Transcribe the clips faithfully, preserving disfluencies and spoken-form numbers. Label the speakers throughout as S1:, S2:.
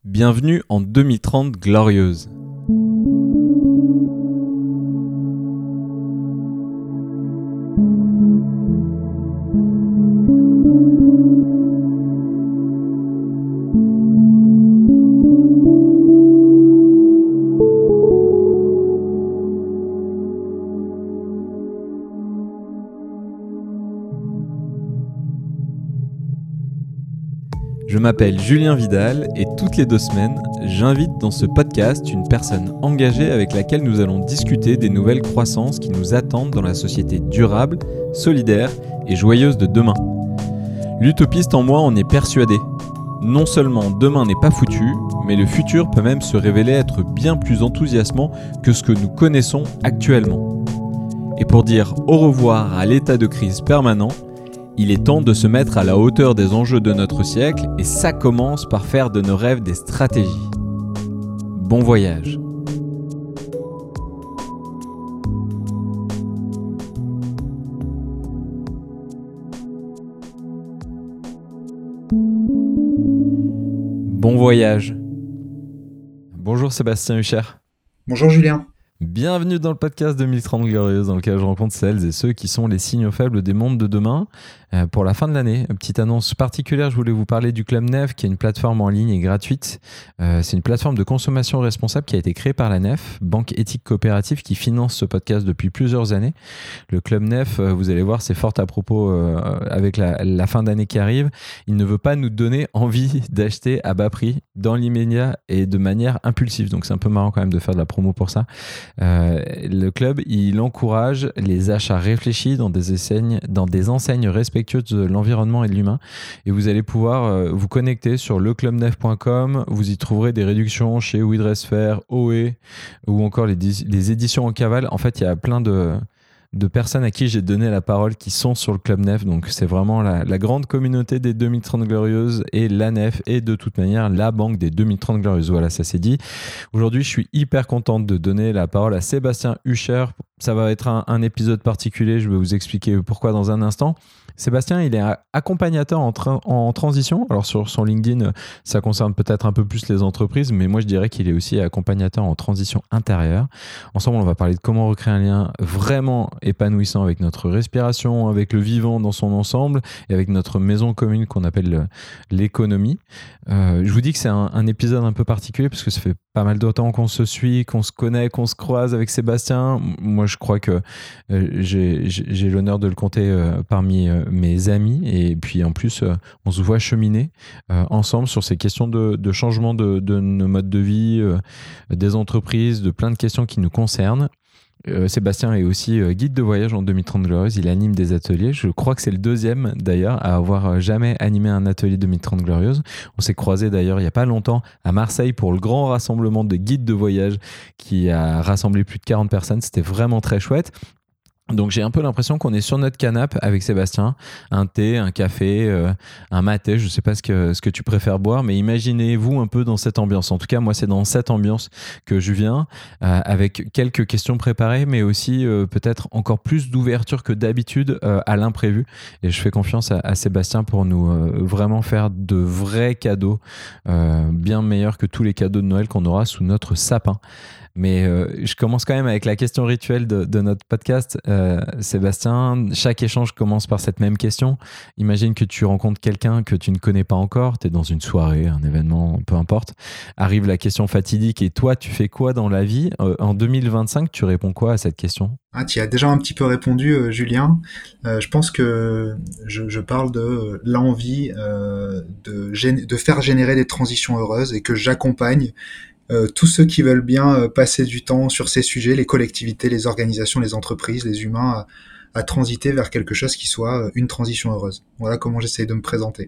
S1: Bienvenue en deux mille trente glorieuse. Je m'appelle Julien Vidal et toutes les deux semaines, j'invite dans ce podcast une personne engagée avec laquelle nous allons discuter des nouvelles croissances qui nous attendent dans la société durable, solidaire et joyeuse de demain. L'utopiste en moi en est persuadé. Non seulement demain n'est pas foutu, mais le futur peut même se révéler être bien plus enthousiasmant que ce que nous connaissons actuellement. Et pour dire au revoir à l'état de crise permanent, il est temps de se mettre à la hauteur des enjeux de notre siècle et ça commence par faire de nos rêves des stratégies. Bon voyage. Bon voyage. Bonjour Sébastien Hucher.
S2: Bonjour Julien.
S1: Bienvenue dans le podcast deux mille trente Glorieuse, dans lequel je rencontre celles et ceux qui sont les signaux faibles des mondes de demain. Euh, pour la fin de l'année, une petite annonce particulière, je voulais vous parler du Club Nef, qui est une plateforme en ligne et gratuite. Euh, c'est une plateforme de consommation responsable qui a été créée par la Nef, banque éthique coopérative qui finance ce podcast depuis plusieurs années. Le Club Nef, euh, vous allez voir, c'est fort à propos euh, avec la, la fin d'année qui arrive. Il ne veut pas nous donner envie d'acheter à bas prix, dans l'immédiat et de manière impulsive. Donc c'est un peu marrant quand même de faire de la promo pour ça. Euh, le club, il encourage les achats réfléchis dans des enseignes, dans des enseignes respectueuses de l'environnement et de l'humain. Et vous allez pouvoir euh, vous connecter sur le club nef point com. Vous y trouverez des réductions chez We Dress Fair, O E ou encore les, les éditions en cavale. En fait, il y a plein de... de personnes à qui j'ai donné la parole qui sont sur le Club Nef. Donc c'est vraiment la, la grande communauté des deux mille trente Glorieuses et la Nef et de toute manière la banque des deux mille trente Glorieuses. Voilà, ça c'est dit. Aujourd'hui, je suis hyper contente de donner la parole à Sébastien Hucher. Ça va être un, un épisode particulier, je vais vous expliquer pourquoi dans un instant. Sébastien, il est accompagnateur en, tra- en transition. Alors sur son LinkedIn, ça concerne peut-être un peu plus les entreprises, mais moi je dirais qu'il est aussi accompagnateur en transition intérieure. Ensemble, on va parler de comment recréer un lien vraiment épanouissant avec notre respiration, avec le vivant dans son ensemble et avec notre maison commune qu'on appelle l'économie. Euh, je vous dis que c'est un, un épisode un peu particulier parce que ça fait pas mal de temps qu'on se suit, qu'on se connaît, qu'on se croise avec Sébastien. Moi, je crois que euh, j'ai, j'ai l'honneur de le compter euh, parmi euh, mes amis et puis en plus, euh, on se voit cheminer euh, ensemble sur ces questions de, de changement de, de nos modes de vie, euh, des entreprises, de plein de questions qui nous concernent. Euh, Sébastien est aussi euh, guide de voyage en deux mille trente Glorieuse, il anime des ateliers, je crois que c'est le deuxième d'ailleurs à avoir euh, jamais animé un atelier deux mille trente Glorieuse. On s'est croisés d'ailleurs il n'y a pas longtemps à Marseille pour le grand rassemblement de guides de voyage qui a rassemblé plus de quarante personnes, c'était vraiment très chouette. Donc j'ai un peu l'impression qu'on est sur notre canapé avec Sébastien, un thé, un café, euh, un maté, je ne sais pas ce que, ce que tu préfères boire, mais imaginez-vous un peu dans cette ambiance. En tout cas, moi c'est dans cette ambiance que je viens, euh, avec quelques questions préparées, mais aussi euh, peut-être encore plus d'ouverture que d'habitude euh, à l'imprévu. Et je fais confiance à, à Sébastien pour nous euh, vraiment faire de vrais cadeaux, euh, bien meilleurs que tous les cadeaux de Noël qu'on aura sous notre sapin. Mais euh, je commence quand même avec la question rituelle de, de notre podcast. Euh, Sébastien, chaque échange commence par cette même question. Imagine que tu rencontres quelqu'un que tu ne connais pas encore, tu es dans une soirée, un événement, peu importe. Arrive la question fatidique et toi, tu fais quoi dans la vie ? euh, En deux mille vingt-cinq, tu réponds quoi à cette question ?
S2: Ah, tu y as déjà un petit peu répondu, euh, Julien. Euh, je pense que je, je parle de l'envie euh, de, gén- de faire générer des transitions heureuses et que j'accompagne Euh, tous ceux qui veulent bien euh, passer du temps sur ces sujets, les collectivités, les organisations, les entreprises, les humains, à, à transiter vers quelque chose qui soit euh, une transition heureuse. Voilà comment j'essaie de me présenter.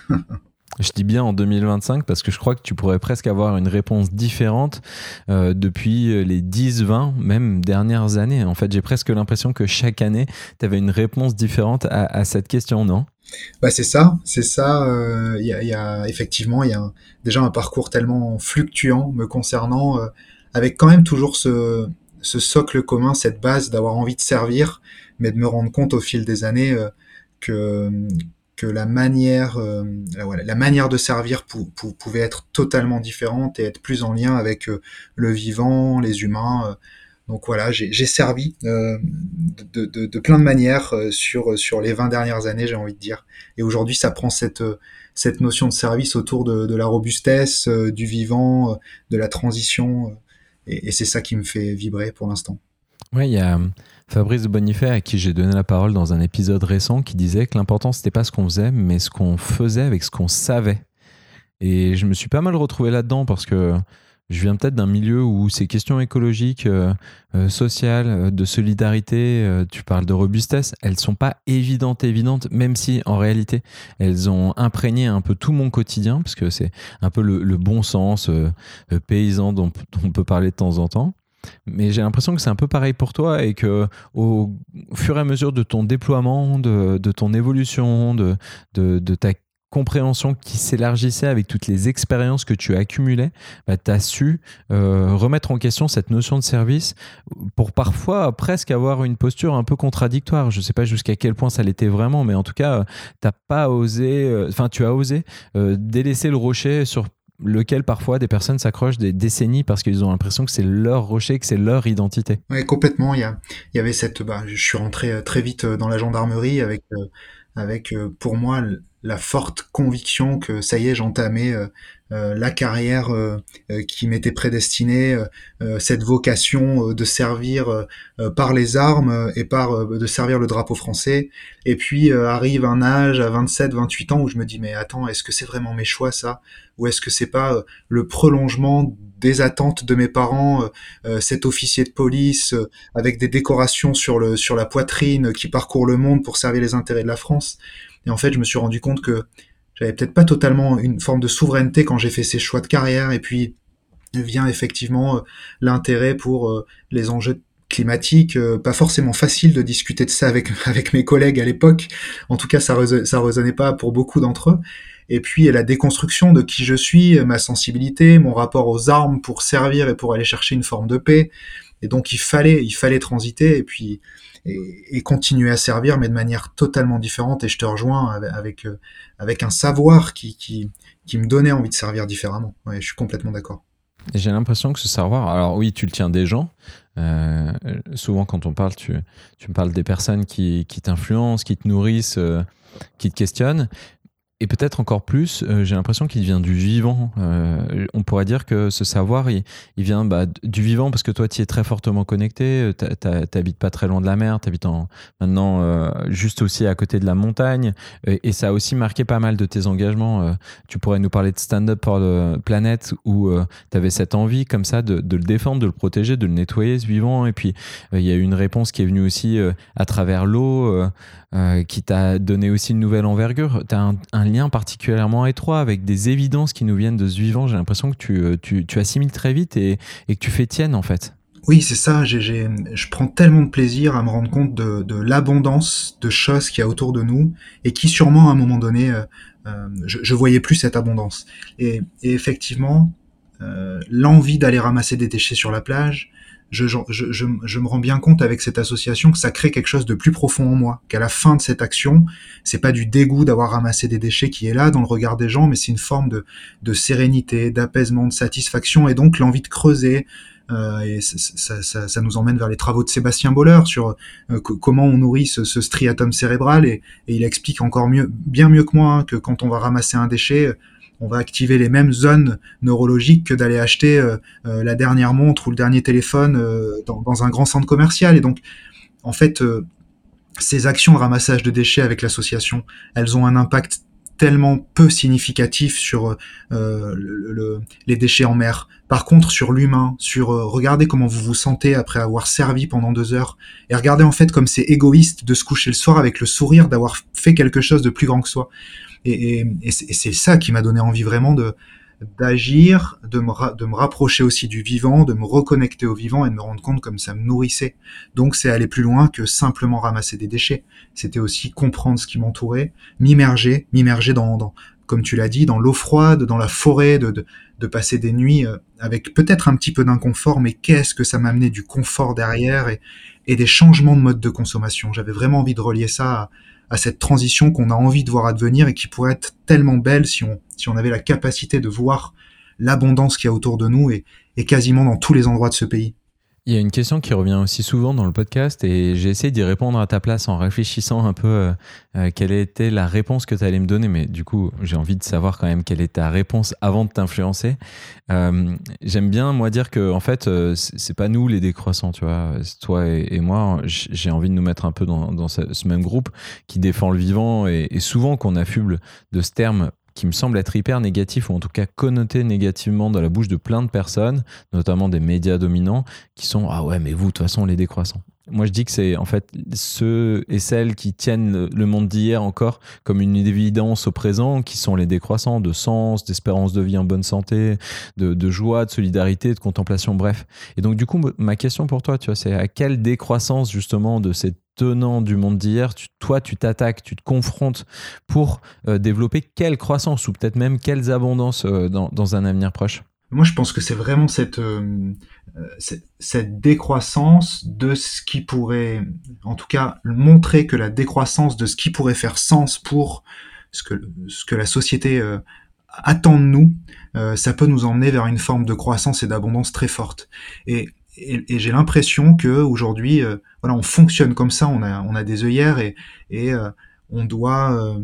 S1: Je dis bien en deux mille vingt-cinq parce que je crois que tu pourrais presque avoir une réponse différente euh, depuis les dix, vingt, même dernières années. En fait, j'ai presque l'impression que chaque année, tu avais une réponse différente à, à cette question, non ?
S2: Bah c'est ça, c'est ça. Il euh, y, a, y a effectivement, il y a un, déjà un parcours tellement fluctuant me concernant, euh, avec quand même toujours ce, ce socle commun, cette base d'avoir envie de servir, mais de me rendre compte au fil des années euh, que que la manière, euh, la, voilà, la manière de servir pou, pou, pouvait être totalement différente et être plus en lien avec euh, le vivant, les humains. Euh, donc voilà, j'ai, j'ai servi euh, de, de, de plein de manières euh, sur, sur les vingt dernières années, j'ai envie de dire. Et aujourd'hui, ça prend cette, cette notion de service autour de, de la robustesse, euh, du vivant, euh, de la transition. Euh, et, et c'est ça qui me fait vibrer pour l'instant.
S1: Ouais, il y a Fabrice Bonifay, à qui j'ai donné la parole dans un épisode récent, qui disait que l'important, c'était pas ce qu'on faisait, mais ce qu'on faisait avec ce qu'on savait. Et je me suis pas mal retrouvé là-dedans parce que je viens peut-être d'un milieu où ces questions écologiques, euh, euh, sociales, euh, de solidarité, euh, tu parles de robustesse, elles sont pas évidentes, évidentes, même si en réalité, elles ont imprégné un peu tout mon quotidien, parce que c'est un peu le, le bon sens euh, euh, paysan dont, dont on peut parler de temps en temps. Mais j'ai l'impression que c'est un peu pareil pour toi et que au fur et à mesure de ton déploiement, de, de ton évolution, de, de, de ta compréhension qui s'élargissait avec toutes les expériences que tu as accumulées, bah, tu as su euh, remettre en question cette notion de service pour parfois presque avoir une posture un peu contradictoire. Je ne sais pas jusqu'à quel point ça l'était vraiment, mais en tout cas, tu n'as pas osé, enfin, euh, tu as osé euh, délaisser le rocher sur lequel parfois des personnes s'accrochent des décennies parce qu'ils ont l'impression que c'est leur rocher, que c'est leur identité.
S2: Oui, complètement. Il y a, il y avait cette, bah, je suis rentré très vite dans la gendarmerie avec, euh, avec euh, pour moi la forte conviction que ça y est, j'entamais euh, euh, la carrière euh, euh, qui m'était prédestinée, euh, euh, cette vocation euh, de servir euh, par les armes et par euh, de servir le drapeau français. Et puis euh, arrive un âge à vingt-sept, vingt-huit ans où je me dis mais attends, est-ce que c'est vraiment mes choix ça? Ou est-ce que c'est pas euh, le prolongement des attentes de mes parents, euh, euh, cet officier de police euh, avec des décorations sur le sur la poitrine euh, qui parcourt le monde pour servir les intérêts de la France? Et en fait, je me suis rendu compte que j'avais peut-être pas totalement une forme de souveraineté quand j'ai fait ces choix de carrière. Et puis vient effectivement euh, l'intérêt pour euh, les enjeux climatiques. Euh, pas forcément facile de discuter de ça avec avec mes collègues à l'époque. En tout cas, ça reso- ça résonnait pas pour beaucoup d'entre eux. Et puis la déconstruction de qui je suis, ma sensibilité, mon rapport aux armes pour servir et pour aller chercher une forme de paix. Et donc il fallait, il fallait transiter et puis et, et continuer à servir, mais de manière totalement différente. Et je te rejoins avec avec, euh, avec un savoir qui, qui qui me donnait envie de servir différemment. Ouais, je suis complètement d'accord.
S1: Et j'ai l'impression que ce savoir, alors oui, tu le tiens des gens. Euh, souvent, quand on parle, tu, tu me parles des personnes qui, qui t'influencent, qui te nourrissent, euh, qui te questionnent. Et peut-être encore plus, euh, j'ai l'impression qu'il vient du vivant. Euh, on pourrait dire que ce savoir, il, il vient bah, du vivant parce que toi, tu y es très fortement connecté. Tu n'habites pas très loin de la mer, tu habites maintenant euh, juste aussi à côté de la montagne. Et, et ça a aussi marqué pas mal de tes engagements. Euh, tu pourrais nous parler de Stand Up for the Planet où euh, tu avais cette envie comme ça de, de le défendre, de le protéger, de le nettoyer, ce vivant. Et puis, il euh, y a eu une réponse qui est venue aussi euh, à travers l'eau. Euh, Euh, qui t'a donné aussi une nouvelle envergure. Tu as un, un lien particulièrement étroit avec des évidences qui nous viennent de ce vivant. J'ai l'impression que tu, tu, tu assimiles très vite et, et que tu fais tienne en fait.
S2: Oui, c'est ça. J'ai, j'ai, je prends tellement de plaisir à me rendre compte de, de l'abondance de choses qu'il y a autour de nous et qui sûrement à un moment donné, euh, euh, je, je voyais plus cette abondance. Et, et effectivement, euh, l'envie d'aller ramasser des déchets sur la plage, je, je, je, je me rends bien compte avec cette association que ça crée quelque chose de plus profond en moi, qu'à la fin de cette action, c'est pas du dégoût d'avoir ramassé des déchets qui est là dans le regard des gens, mais c'est une forme de, de sérénité, d'apaisement, de satisfaction, et donc l'envie de creuser. Euh, et ça, ça, ça, ça nous emmène vers les travaux de Sébastien Boller sur euh, que, comment on nourrit ce, ce striatum cérébral, et, et il explique encore mieux, bien mieux que moi, hein, que quand on va ramasser un déchet, on va activer les mêmes zones neurologiques que d'aller acheter euh, euh, la dernière montre ou le dernier téléphone euh, dans, dans un grand centre commercial. Et donc, en fait, euh, ces actions de ramassage de déchets avec l'association, elles ont un impact tellement peu significatif sur euh, le, le, les déchets en mer. Par contre, sur l'humain, sur euh, regardez comment vous vous sentez après avoir servi pendant deux heures, et regardez en fait comme c'est égoïste de se coucher le soir avec le sourire d'avoir fait quelque chose de plus grand que soi. Et, et, et c'est ça qui m'a donné envie vraiment de d'agir, de me, ra- de me rapprocher aussi du vivant, de me reconnecter au vivant et de me rendre compte comme ça me nourrissait. Donc c'est aller plus loin que simplement ramasser des déchets. C'était aussi comprendre ce qui m'entourait, m'immerger, m'immerger dans, dans, comme tu l'as dit, dans l'eau froide, dans la forêt, de, de, de passer des nuits avec peut-être un petit peu d'inconfort, mais qu'est-ce que ça m'a amené du confort derrière et, et des changements de mode de consommation. J'avais vraiment envie de relier ça à à cette transition qu'on a envie de voir advenir et qui pourrait être tellement belle si on, si on avait la capacité de voir l'abondance qu'il y a autour de nous et, et quasiment dans tous les endroits de ce pays.
S1: Il y a une question qui revient aussi souvent dans le podcast et j'ai essayé d'y répondre à ta place en réfléchissant un peu euh, euh, quelle était la réponse que tu allais me donner, mais du coup j'ai envie de savoir quand même quelle est ta réponse avant de t'influencer. Euh, j'aime bien moi dire que en fait euh, c'est, c'est pas nous les décroissants, tu vois, c'est toi et, et moi. J'ai envie de nous mettre un peu dans, dans ce, ce même groupe qui défend le vivant et, et souvent qu'on affuble de ce terme qui me semble être hyper négatif, ou en tout cas connoté négativement dans la bouche de plein de personnes, notamment des médias dominants, qui sont « Ah ouais, mais vous, de toute façon, les décroissants ». Moi, je dis que c'est en fait ceux et celles qui tiennent le monde d'hier encore comme une évidence au présent, qui sont les décroissants de sens, d'espérance de vie en bonne santé, de, de joie, de solidarité, de contemplation, bref. Et donc, du coup, ma question pour toi, tu vois, c'est à quelle décroissance, justement, de ces tenants du monde d'hier, tu, toi, tu t'attaques, tu te confrontes pour euh, développer quelle croissance ou peut-être même quelles abondances euh, dans, dans un avenir proche?
S2: Moi, je pense que c'est vraiment cette, euh, cette, cette décroissance de ce qui pourrait, en tout cas, montrer que la décroissance de ce qui pourrait faire sens pour ce que, ce que la société euh, attend de nous, euh, ça peut nous emmener vers une forme de croissance et d'abondance très forte. Et, et, et j'ai l'impression que aujourd'hui, euh, voilà, on fonctionne comme ça, on a, on a des œillères et, et euh, on doit euh,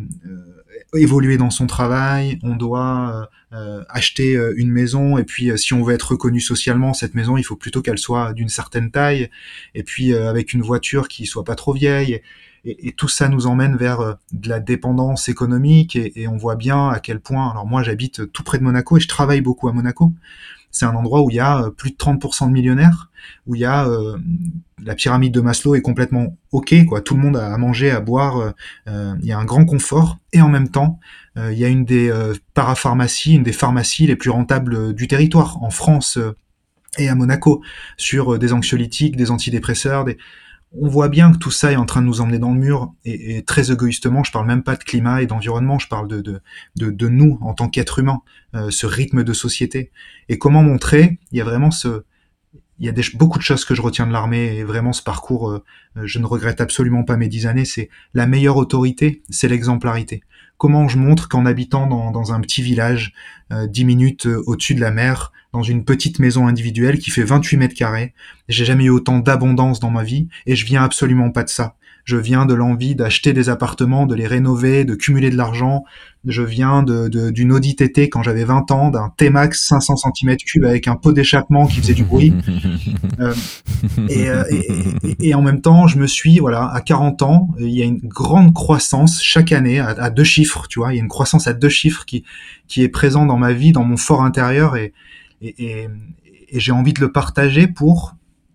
S2: évoluer dans son travail, on doit euh, acheter euh, une maison, et puis euh, si on veut être reconnu socialement, cette maison, il faut plutôt qu'elle soit d'une certaine taille, et puis euh, avec une voiture qui soit pas trop vieille, et, et tout ça nous emmène vers euh, de la dépendance économique, et, et on voit bien à quel point, alors moi j'habite tout près de Monaco, et je travaille beaucoup à Monaco, c'est un endroit où il y a plus de trente pour cent de millionnaires, où il y a euh, la pyramide de Maslow est complètement ok, quoi. Tout le monde a à manger, à boire, euh, il y a un grand confort, et en même temps, euh, il y a une des euh, parapharmacies, une des pharmacies les plus rentables du territoire, en France euh, et à Monaco, sur euh, des anxiolytiques, des antidépresseurs, des... On voit bien que tout ça est en train de nous emmener dans le mur, et, et très égoïstement, je parle même pas de climat et d'environnement, je parle de, de, de, de nous en tant qu'êtres humains, euh, ce rythme de société. Et comment montrer, il y a vraiment ce... Il y a des, beaucoup de choses que je retiens de l'armée, et vraiment ce parcours, euh, je ne regrette absolument pas mes dix années, c'est la meilleure autorité, c'est l'exemplarité. Comment je montre qu'en habitant dans, dans un petit village, euh, dix minutes euh, au-dessus de la mer, dans une petite maison individuelle qui fait vingt-huit mètres carrés, j'ai jamais eu autant d'abondance dans ma vie, et je viens absolument pas de ça. Je viens de l'envie d'acheter des appartements, de les rénover, de cumuler de l'argent. Je viens de, de, d'une Audi T T quand j'avais vingt ans, d'un T-Max cinq cents centimètres cubes avec un pot d'échappement qui faisait du bruit. euh, et, euh, et, et, et en même temps, je me suis, voilà, à quarante ans, il y a une grande croissance chaque année à, à deux chiffres, tu vois. Il y a une croissance à deux chiffres qui, qui est présent dans ma vie, dans mon fort intérieur, et, et, et, et j'ai envie de le partager pour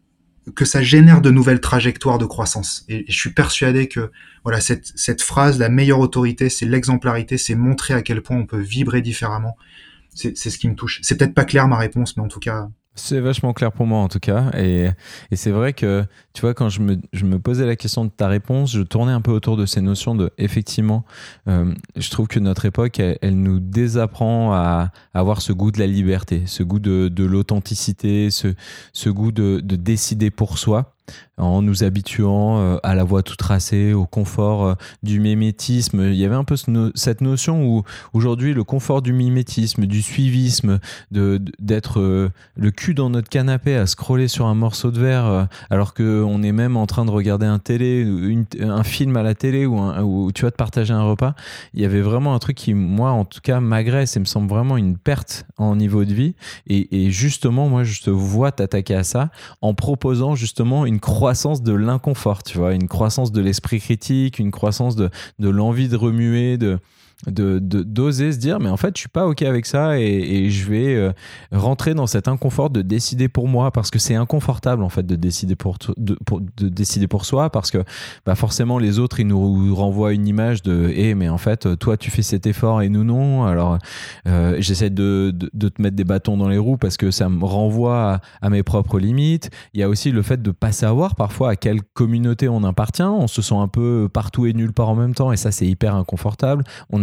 S2: que ça génère de nouvelles trajectoires de croissance. Et je suis persuadé que voilà, cette, cette phrase, la meilleure autorité, c'est l'exemplarité, c'est montrer à quel point on peut vibrer différemment. C'est, c'est ce qui me touche. C'est peut-être pas clair ma réponse, mais en tout cas...
S1: C'est vachement clair pour moi en tout cas, et, et c'est vrai que tu vois, quand je me, je me posais la question de ta réponse, je tournais un peu autour de ces notions de, effectivement, euh, je trouve que notre époque, elle, elle nous désapprend à, à avoir ce goût de la liberté, ce goût de, de l'authenticité, ce, ce goût de, de décider pour soi, en nous habituant euh, à la voie toute tracée, au confort euh, du mimétisme. Il y avait un peu ce no- cette notion où aujourd'hui le confort du mimétisme, du suivisme, de, de, d'être euh, le cul dans notre canapé à scroller sur un morceau de verre euh, alors qu'on est même en train de regarder un, télé, une, un film à la télé ou, un, ou tu vas te partager un repas. Il y avait vraiment un truc qui, moi en tout cas, m'agresse et me semble vraiment une perte en niveau de vie. Et, et justement, moi je te vois t'attaquer à ça en proposant justement une une croissance de l'inconfort, tu vois, une croissance de l'esprit critique, une croissance de, de l'envie de remuer, de, de, de, d'oser se dire mais en fait je suis pas ok avec ça, et, et je vais euh, rentrer dans cet inconfort de décider pour moi, parce que c'est inconfortable en fait de décider pour, de, pour, de décider pour soi, parce que bah, forcément les autres ils nous renvoient une image de hé hey, mais en fait toi tu fais cet effort et nous non, alors euh, j'essaie de, de, de te mettre des bâtons dans les roues parce que ça me renvoie à, à mes propres limites. Il y a aussi le fait de pas savoir parfois à quelle communauté on appartient, on se sent un peu partout et nulle part en même temps, et ça c'est hyper inconfortable. On n'a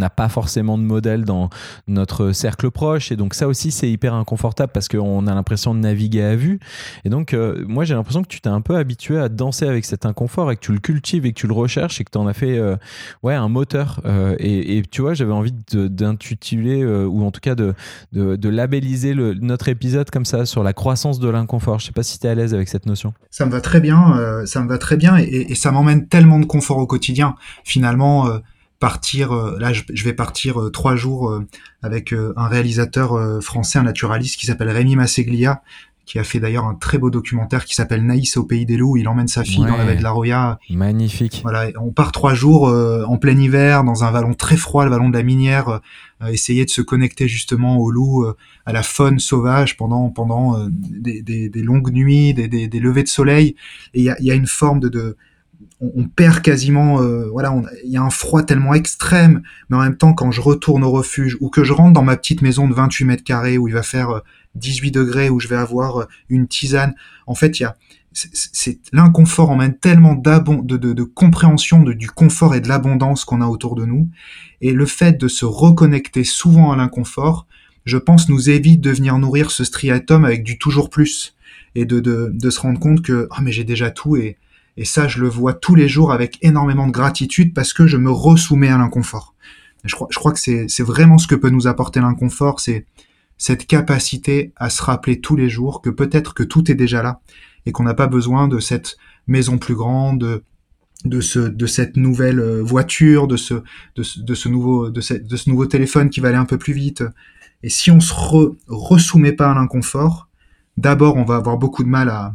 S1: n'a pas forcément de modèle dans notre cercle proche. Et donc ça aussi, c'est hyper inconfortable parce qu'on a l'impression de naviguer à vue. Et donc, euh, moi, j'ai l'impression que tu t'es un peu habitué à danser avec cet inconfort et que tu le cultives et que tu le recherches et que tu en as fait euh, ouais, un moteur. Euh, et, et tu vois, j'avais envie de, d'intituler euh, ou en tout cas de, de, de labelliser le, notre épisode comme ça sur la croissance de l'inconfort. Je ne sais pas si tu es à l'aise avec cette notion.
S2: Ça me va très bien, euh, ça me va très bien et, et ça m'emmène tellement de confort au quotidien. Finalement, euh, partir, euh, là je, je vais partir euh, trois jours euh, avec euh, un réalisateur euh, français, un naturaliste qui s'appelle Rémi Masseglia, qui a fait d'ailleurs un très beau documentaire qui s'appelle Naïs au pays des loups. Il emmène sa fille
S1: Ouais,
S2: dans la baie de la Roya.
S1: Magnifique.
S2: Voilà, on part trois jours euh, en plein hiver dans un vallon très froid, le vallon de la Minière, euh, essayer de se connecter justement aux loups, euh, à la faune sauvage pendant pendant euh, des, des, des longues nuits, des, des, des levées de soleil. Et il y a, y a une forme de, de on, on perd quasiment, euh, voilà, il y a un froid tellement extrême, mais en même temps quand je retourne au refuge ou que je rentre dans ma petite maison de vingt-huit mètres carrés où il va faire euh, dix-huit degrés, où je vais avoir euh, une tisane, en fait il y a C'est, c'est l'inconfort emmène tellement d'abon, de, de, de compréhension de, du confort et de l'abondance qu'on a autour de nous. Et le fait de se reconnecter souvent à l'inconfort, je pense, nous évite de venir nourrir ce striatum avec du toujours plus et de, de, de se rendre compte que oh, mais j'ai déjà tout et, et ça je le vois tous les jours avec énormément de gratitude parce que je me ressoumets à l'inconfort. Et je crois, je crois que c'est, c'est vraiment ce que peut nous apporter l'inconfort, c'est cette capacité à se rappeler tous les jours que peut-être que tout est déjà là et qu'on n'a pas besoin de cette maison plus grande, de, de, ce, de cette nouvelle voiture, de ce, de ce, de ce, nouveau, de, ce, de ce nouveau téléphone qui va aller un peu plus vite. Et si on se re, resoumet pas à l'inconfort, d'abord on va avoir beaucoup de mal à,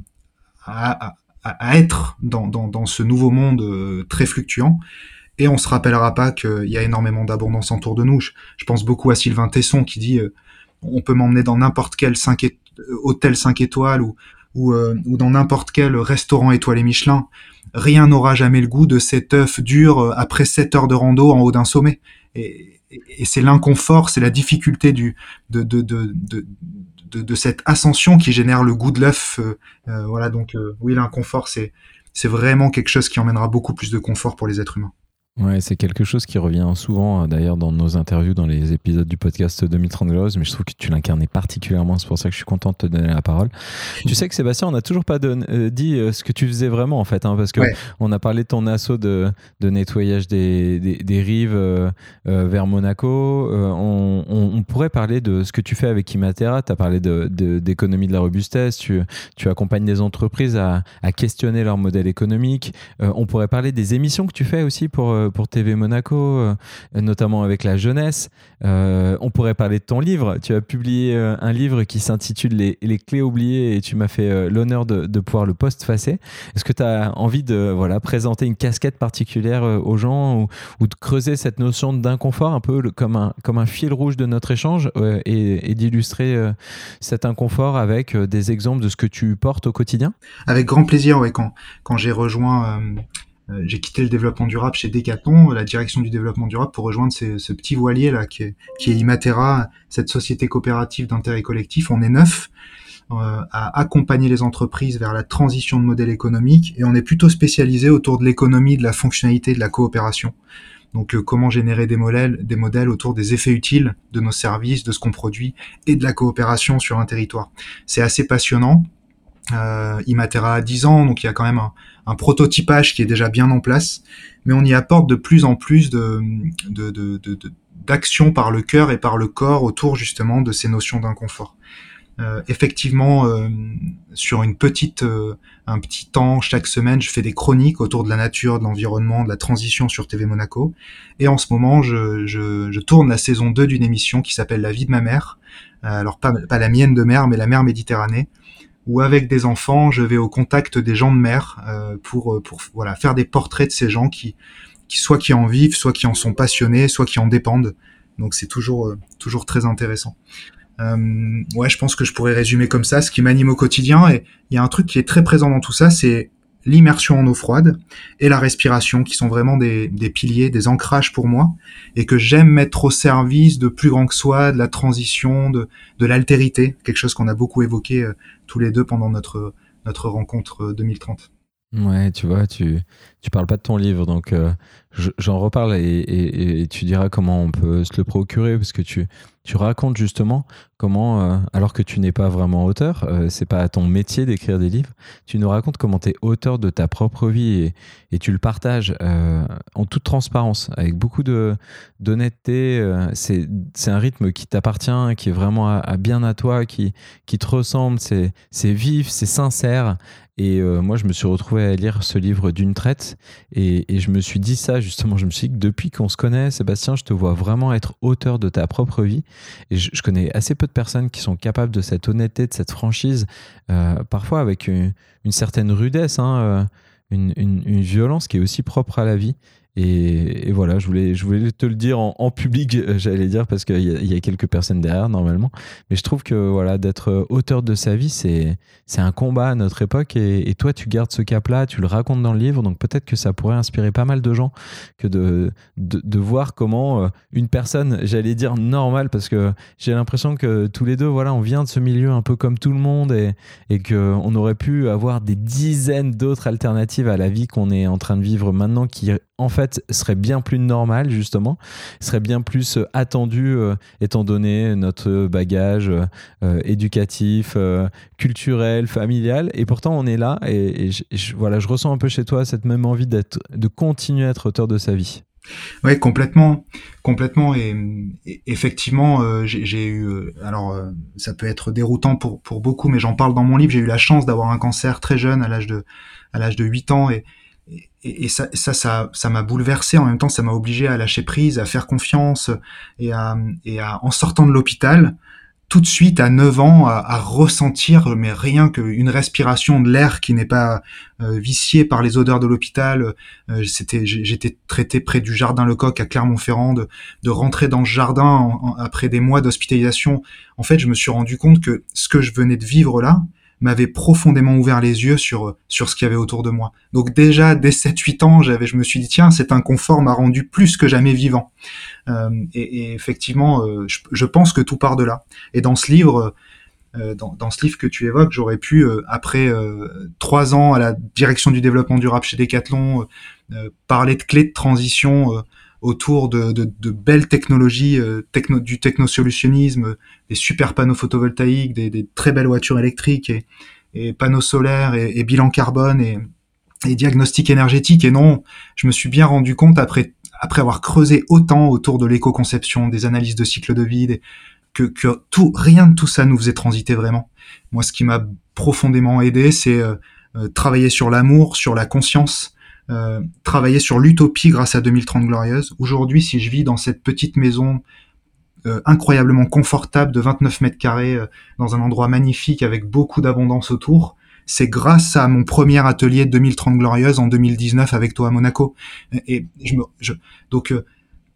S2: à, à, à être dans, dans, dans ce nouveau monde très fluctuant, et on se rappellera pas qu'il y a énormément d'abondance autour de nous. Je, je pense beaucoup à Sylvain Tesson qui dit euh, on peut m'emmener dans n'importe quel cinq é- hôtel cinq étoiles ou ou, euh, ou dans n'importe quel restaurant étoilé Michelin, rien n'aura jamais le goût de cet œuf dur après sept heures de rando en haut d'un sommet. Et, et, et c'est l'inconfort, c'est la difficulté du, de, de, de, de, de, de cette ascension qui génère le goût de l'œuf. Euh, euh, voilà, donc euh, oui, l'inconfort, c'est, c'est vraiment quelque chose qui emmènera beaucoup plus de confort pour les êtres humains.
S1: Ouais, c'est quelque chose qui revient souvent d'ailleurs dans nos interviews, dans les épisodes du podcast deux mille trente Glorieuses, mais je trouve que tu l'incarnais particulièrement, c'est pour ça que je suis content de te donner la parole. Tu sais que Sébastien, on n'a toujours pas de, euh, dit euh, ce que tu faisais vraiment en fait, hein, parce que ouais. On a parlé de ton assaut de, de nettoyage des, des, des rives euh, euh, vers Monaco, euh, on, on, on pourrait parler de ce que tu fais avec Imatera, tu as parlé de, de, d'économie de la robustesse, tu, tu accompagnes des entreprises à, à questionner leur modèle économique, euh, on pourrait parler des émissions que tu fais aussi pour euh, pour T V Monaco, euh, notamment avec la jeunesse. Euh, on pourrait parler de ton livre. Tu as publié euh, un livre qui s'intitule les, les clés oubliées et tu m'as fait euh, l'honneur de, de pouvoir le postfacer. Est-ce que tu as envie de voilà, présenter une casquette particulière euh, aux gens ou, ou de creuser cette notion d'inconfort un peu le, comme, un, comme un fil rouge de notre échange euh, et, et d'illustrer euh, cet inconfort avec euh, des exemples de ce que tu portes au quotidien?
S2: Avec grand plaisir, ouais, quand, quand j'ai rejoint... Euh... Euh, j'ai quitté le développement durable chez Decathlon, la direction du développement durable, pour rejoindre ces, ce petit voilier là qui est, qui est Imatera, cette société coopérative d'intérêt collectif. On est neuf euh, à accompagner les entreprises vers la transition de modèle économique et on est plutôt spécialisé autour de l'économie, de la fonctionnalité, de la coopération. Donc euh, comment générer des modèles, des modèles autour des effets utiles de nos services, de ce qu'on produit et de la coopération sur un territoire. C'est assez passionnant. Euh, Imatera a dix ans, donc il y a quand même un, un prototypage qui est déjà bien en place, mais on y apporte de plus en plus de, de, de, de, de, d'actions par le cœur et par le corps autour justement de ces notions d'inconfort. Euh, effectivement, euh, sur une petite, euh, un petit temps chaque semaine, je fais des chroniques autour de la nature, de l'environnement, de la transition sur T V Monaco, et en ce moment, je, je, je tourne la saison deux d'une émission qui s'appelle La vie de ma mère, euh, alors pas, pas la mienne de mer, mais la mer Méditerranée, où avec des enfants, je vais au contact des gens de mer euh, pour pour voilà faire des portraits de ces gens qui qui soit qui en vivent, soit qui en sont passionnés, soit qui en dépendent. Donc c'est toujours euh, toujours très intéressant. Euh, ouais, je pense que je pourrais résumer comme ça ce qui m'anime au quotidien. Et il y a un truc qui est très présent dans tout ça, c'est l'immersion en eau froide et la respiration, qui sont vraiment des, des piliers, des ancrages pour moi, et que j'aime mettre au service de plus grand que soi, de la transition, de, de l'altérité, quelque chose qu'on a beaucoup évoqué euh, tous les deux pendant notre, notre rencontre euh, deux mille trente.
S1: Ouais, tu vois, tu, tu parles pas de ton livre, donc euh, je- j'en reparle et, et- et tu diras comment on peut se le procurer, parce que tu, tu racontes justement comment, euh, alors que tu n'es pas vraiment auteur, euh, c'est pas ton métier d'écrire des livres, tu nous racontes comment tu es auteur de ta propre vie et, et tu le partages euh, en toute transparence, avec beaucoup de, d'honnêteté. euh, c'est, c'est un rythme qui t'appartient, qui est vraiment à, à bien à toi, qui, qui te ressemble, c'est, c'est vif, c'est sincère. Et euh, moi, je me suis retrouvé à lire ce livre d'une traite et, et je me suis dit ça, justement. Je me suis dit que depuis qu'on se connaît, Sébastien, je te vois vraiment être auteur de ta propre vie. Et je, je connais assez peu de personnes qui sont capables de cette honnêteté, de cette franchise, euh, parfois avec une, une certaine rudesse, hein, euh, une, une- une violence qui est aussi propre à la vie. Et, et voilà, je voulais, je voulais te le dire en, en public, euh, j'allais dire, parce qu'il y, a- il y a quelques personnes derrière, normalement. Mais je trouve que voilà, d'être auteur de sa vie, c'est, c'est un combat à notre époque. Et, et toi, tu gardes ce cap-là, tu le racontes dans le livre. Donc peut-être que ça pourrait inspirer pas mal de gens que de, de, de voir comment euh, une personne, j'allais dire normale, parce que j'ai l'impression que tous les deux, voilà, on vient de ce milieu un peu comme tout le monde et, et qu'on aurait pu avoir des dizaines d'autres alternatives à la vie qu'on est en train de vivre maintenant qui, en fait, serait bien plus normale, justement, serait bien plus euh, attendue, euh, étant donné notre bagage euh, euh, éducatif, euh, culturel, familial. Et pourtant, on est là et, et je, et je- voilà, je ressens un peu chez toi cette même envie d'être, de continuer à être auteur de sa vie.
S2: Ouais, complètement, complètement. Et, et effectivement, euh, j'ai j'ai eu, euh, alors euh, ça peut être déroutant pour pour beaucoup, mais j'en parle dans mon livre. J'ai eu la chance d'avoir un cancer très jeune, à l'âge de à l'âge de huit ans, et et, et ça ça ça ça m'a bouleversé. En même temps, ça m'a obligé à lâcher prise, à faire confiance, et à et à en sortant de l'hôpital, tout de suite à neuf ans, à, à ressentir, mais rien qu'une respiration de l'air qui n'est pas euh, viciée par les odeurs de l'hôpital. Euh, c'était, j'étais traité près du jardin Lecoq à Clermont-Ferrand, de, de rentrer dans ce jardin en- en- après des mois d'hospitalisation. En fait, je me suis rendu compte que ce que je venais de vivre là m'avait profondément ouvert les yeux sur sur ce qu'il y avait autour de moi. Donc déjà dès sept huit ans, j'avais je me suis dit tiens, cet inconfort m'a rendu plus que jamais vivant. Euh, et, et effectivement, euh, je, je pense que tout part de là. Et dans ce livre, euh, dans, dans ce livre que tu évoques, j'aurais pu, euh, après euh, trois ans à la direction du développement durable chez Decathlon, euh, parler de clés de transition euh, autour de, de, de belles technologies, euh, techno, du technosolutionnisme, euh, des super panneaux photovoltaïques, des, des très belles voitures électriques et, et panneaux solaires et, et bilan carbone et, et diagnostic énergétique. Et non, je me suis bien rendu compte après après avoir creusé autant autour de l'éco-conception, des analyses de cycle de vie, des, que, que tout, rien de tout ça nous faisait transiter vraiment. Moi, ce qui m'a profondément aidé, c'est euh, euh, travailler sur l'amour, sur la conscience, euh, travailler sur l'utopie grâce à deux mille trente Glorieuse. Aujourd'hui, si je vis dans cette petite maison euh, incroyablement confortable de vingt-neuf mètres carrés, euh, dans un endroit magnifique avec beaucoup d'abondance autour, c'est grâce à mon premier atelier de deux mille trente Glorieuse en deux mille dix-neuf avec toi à Monaco. Et, et je me, je, donc euh,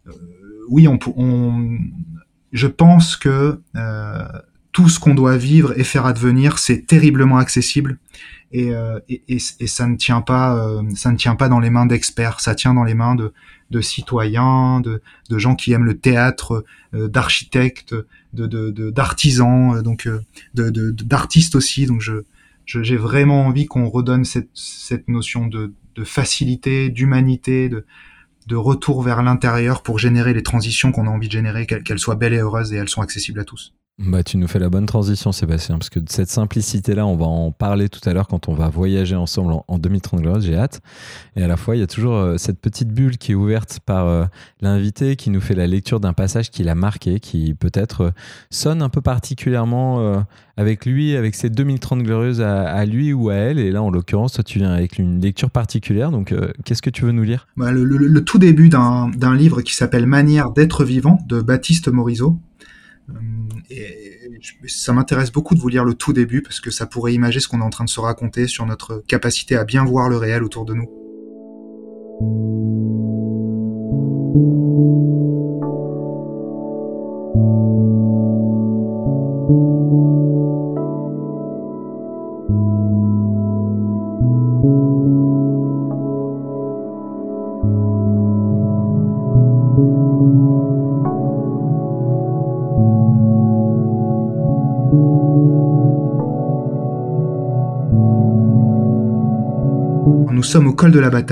S2: oui, on, on, je pense que euh, tout ce qu'on doit vivre et faire advenir, c'est terriblement accessible et, euh, et, et, et ça ne tient pas, euh, ça ne tient pas dans les mains d'experts, ça tient dans les mains de, de citoyens, de, de gens qui aiment le théâtre, euh, d'architectes, de, de, de, d'artisans, euh, donc euh, de, de, d'artistes aussi. Donc je, je, j'ai vraiment envie qu'on redonne cette, cette notion de, de facilité, d'humanité, de, de retour vers l'intérieur pour générer les transitions qu'on a envie de générer, qu'elles, qu'elles soient belles et heureuses et elles sont accessibles à tous.
S1: Bah, tu nous fais la bonne transition, Sébastien, parce que de cette simplicité-là, on va en parler tout à l'heure quand on va voyager ensemble en, en deux mille trente Glorieuses, j'ai hâte. Et à la fois, il y a toujours euh, cette petite bulle qui est ouverte par euh, l'invité, qui nous fait la lecture d'un passage qui l'a marqué, qui peut-être euh, sonne un peu particulièrement euh, avec lui, avec ses deux mille trente Glorieuses à, à lui ou à elle. Et là, en l'occurrence, toi, tu viens avec une lecture particulière. Donc, euh, qu'est-ce que tu veux nous lire ?
S2: Bah, le, le, le tout début d'un, d'un livre qui s'appelle Manière d'être vivant de Baptiste Morisot. Et ça m'intéresse beaucoup de vous lire le tout début parce que ça pourrait imager ce qu'on est en train de se raconter sur notre capacité à bien voir le réel autour de nous. Nous sommes au col de la bataille.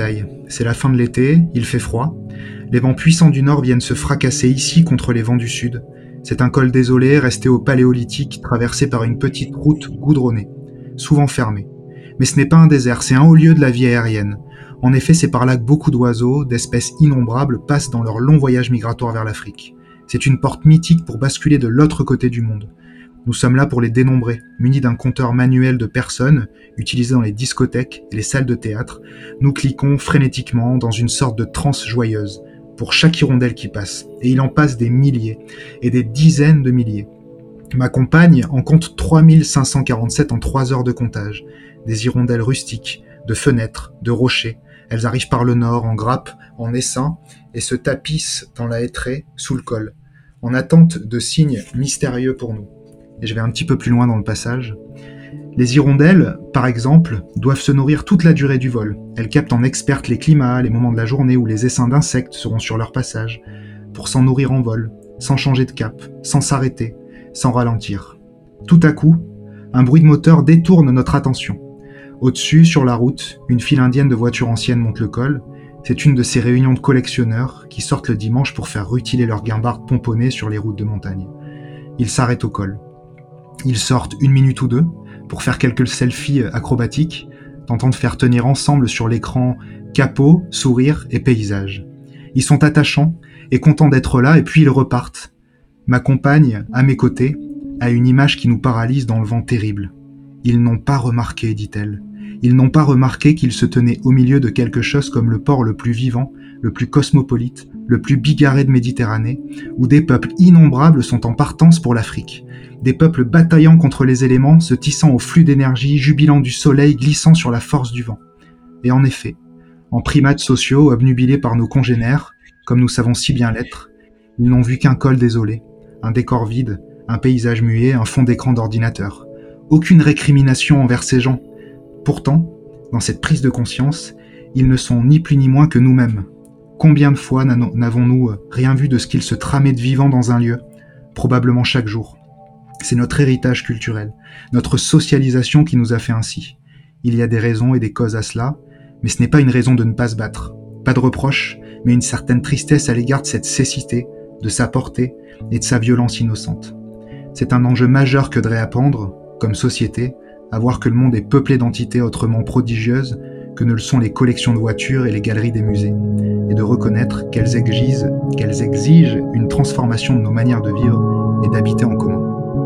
S2: c'est la fin de l'été, il fait froid. Les vents puissants du nord viennent se fracasser ici contre les vents du sud. C'est un col désolé, resté au paléolithique, traversé par une petite route goudronnée, souvent fermée. Mais ce n'est pas un désert, c'est un haut lieu de la vie aérienne. En effet, c'est par là que beaucoup d'oiseaux, d'espèces innombrables, passent dans leur long voyage migratoire vers l'Afrique. C'est une porte mythique pour basculer de l'autre côté du monde. Nous sommes là pour les dénombrer, munis d'un compteur manuel de personnes, utilisé dans les discothèques et les salles de théâtre. Nous cliquons frénétiquement dans une sorte de transe joyeuse, pour chaque hirondelle qui passe. Et il en passe des milliers, et des dizaines de milliers. Ma compagne en compte trois mille cinq cent quarante-sept en trois heures de comptage. Des hirondelles rustiques, de fenêtres, de rochers. Elles arrivent par le nord, en grappe, en essaim, et se tapissent dans la hêtraie, sous le col, en attente de signes mystérieux pour nous. Et je vais un petit peu plus loin dans le passage. Les hirondelles, par exemple, doivent se nourrir toute la durée du vol. Elles captent en expertes les climats, les moments de la journée où les essaims d'insectes seront sur leur passage, pour s'en nourrir en vol, sans changer de cap, sans s'arrêter, sans ralentir. Tout à coup, un bruit de moteur détourne notre attention. Au-dessus, sur la route, une file indienne de voitures anciennes monte le col. C'est une de ces réunions de collectionneurs qui sortent le dimanche pour faire rutiler leurs guimbardes pomponnées sur les routes de montagne. Ils s'arrêtent au col. Ils sortent une minute ou deux pour faire quelques selfies acrobatiques, tentant de faire tenir ensemble sur l'écran capot, sourire et paysage. Ils sont attachants et contents d'être là et puis ils repartent. Ma compagne, à mes côtés, a une image qui nous paralyse dans le vent terrible. Ils n'ont pas remarqué, dit-elle. Ils n'ont pas remarqué qu'ils se tenaient au milieu de quelque chose comme le port le plus vivant, le plus cosmopolite, le plus bigarré de Méditerranée, où des peuples innombrables sont en partance pour l'Afrique. Des peuples bataillant contre les éléments, se tissant au flux d'énergie, jubilant du soleil, glissant sur la force du vent. Et en effet, en primates sociaux, obnubilés par nos congénères, comme nous savons si bien l'être, ils n'ont vu qu'un col désolé, un décor vide, un paysage muet, un fond d'écran d'ordinateur. Aucune récrimination envers ces gens. Pourtant, dans cette prise de conscience, ils ne sont ni plus ni moins que nous-mêmes. Combien de fois n'avons-nous rien vu de ce qu'il se tramait de vivant dans un lieu, probablement chaque jour. C'est notre héritage culturel, notre socialisation qui nous a fait ainsi. Il y a des raisons et des causes à cela, mais ce n'est pas une raison de ne pas se battre. Pas de reproche, mais une certaine tristesse à l'égard de cette cécité, de sa portée et de sa violence innocente. C'est un enjeu majeur que de réapprendre, comme société, à voir que le monde est peuplé d'entités autrement prodigieuses que ne le sont les collections de voitures et les galeries des musées, et de reconnaître qu'elles exigent, qu'elles exigent une transformation de nos manières de vivre et d'habiter en commun.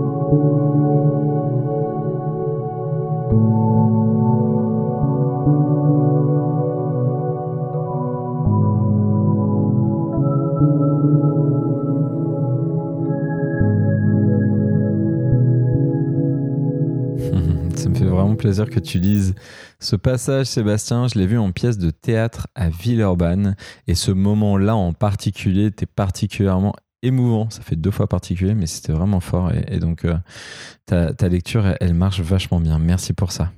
S1: Ça me fait vraiment plaisir que tu lises ce passage, Sébastien. Je l'ai vu en pièce de théâtre à Villeurbanne. Et ce moment-là en particulier était particulièrement émouvant. Ça fait deux fois particulier, mais c'était vraiment fort. Et, et donc, euh, ta, ta lecture, elle, elle marche vachement bien. Merci pour ça.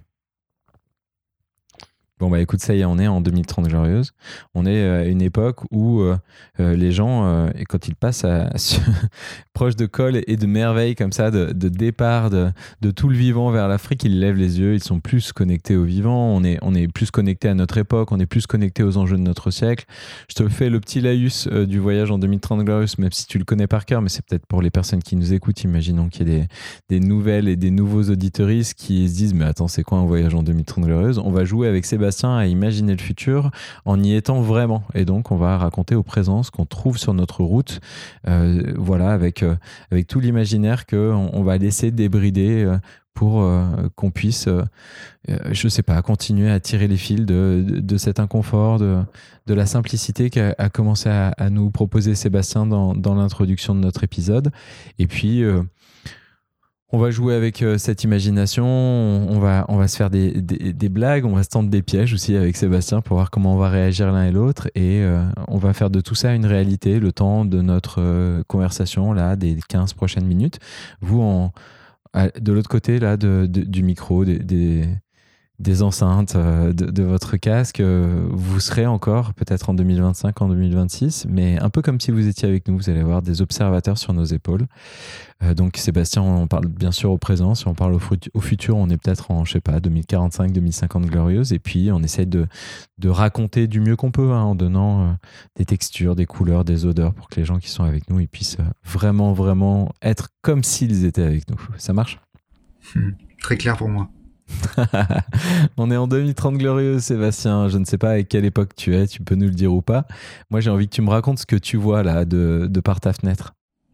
S1: Bon, bah écoute, ça y est, on est en deux mille trente Glorieuse. On est à une époque où euh, euh, les gens, euh, et quand ils passent à, à ce, proche de col et de merveilles comme ça, de, de départ de, de tout le vivant vers l'Afrique, ils lèvent les yeux, ils sont plus connectés au vivant, on est, on est plus connectés à notre époque, on est plus connectés aux enjeux de notre siècle. Je te fais le petit laïus euh, du voyage en deux mille trente Glorieuse, même si tu le connais par cœur, mais c'est peut-être pour les personnes qui nous écoutent, imaginons qu'il y ait des, des nouvelles et des nouveaux auditeuristes qui se disent « Mais attends, c'est quoi un voyage en deux mille trente Glorieuse ?» On va jouer avec Sébastien à imaginer le futur en y étant vraiment. Et donc, on va raconter au présent ce qu'on trouve sur notre route, euh, voilà, avec, euh, avec tout l'imaginaire qu'on on va laisser débrider euh, pour euh, qu'on puisse, euh, je sais pas, continuer à tirer les fils de, de, de cet inconfort, de, de la simplicité qu'a a commencé à, à nous proposer Sébastien dans, dans l'introduction de notre épisode. Et puis, euh, on va jouer avec euh, cette imagination, on va, on va se faire des, des, des blagues, on va se tendre des pièges aussi avec Sébastien pour voir comment on va réagir l'un et l'autre, et euh, on va faire de tout ça une réalité le temps de notre euh, conversation, là, des quinze prochaines minutes. Vous, en, à, de l'autre côté là, de, de, du micro, des, des, des enceintes, euh, de, de votre casque, euh, vous serez encore peut-être en deux mille vingt-cinq, en deux mille vingt-six, mais un peu comme si vous étiez avec nous, vous allez avoir des observateurs sur nos épaules. Euh, donc Sébastien, on parle bien sûr au présent. Si on parle au, fut- au futur, on est peut-être en, je sais pas, deux mille quarante-cinq, deux mille cinquante glorieuse. Et puis on essaye de, de raconter du mieux qu'on peut, hein, en donnant euh, des textures, des couleurs, des odeurs pour que les gens qui sont avec nous ils puissent euh, vraiment, vraiment être comme s'ils étaient avec nous. Ça marche?
S2: Hmm, très clair pour moi.
S1: On est en deux mille trente glorieuse, Sébastien. Je ne sais pas à quelle époque tu es, tu peux nous le dire ou pas. Moi, j'ai envie que tu me racontes ce que tu vois là de, de par ta fenêtre.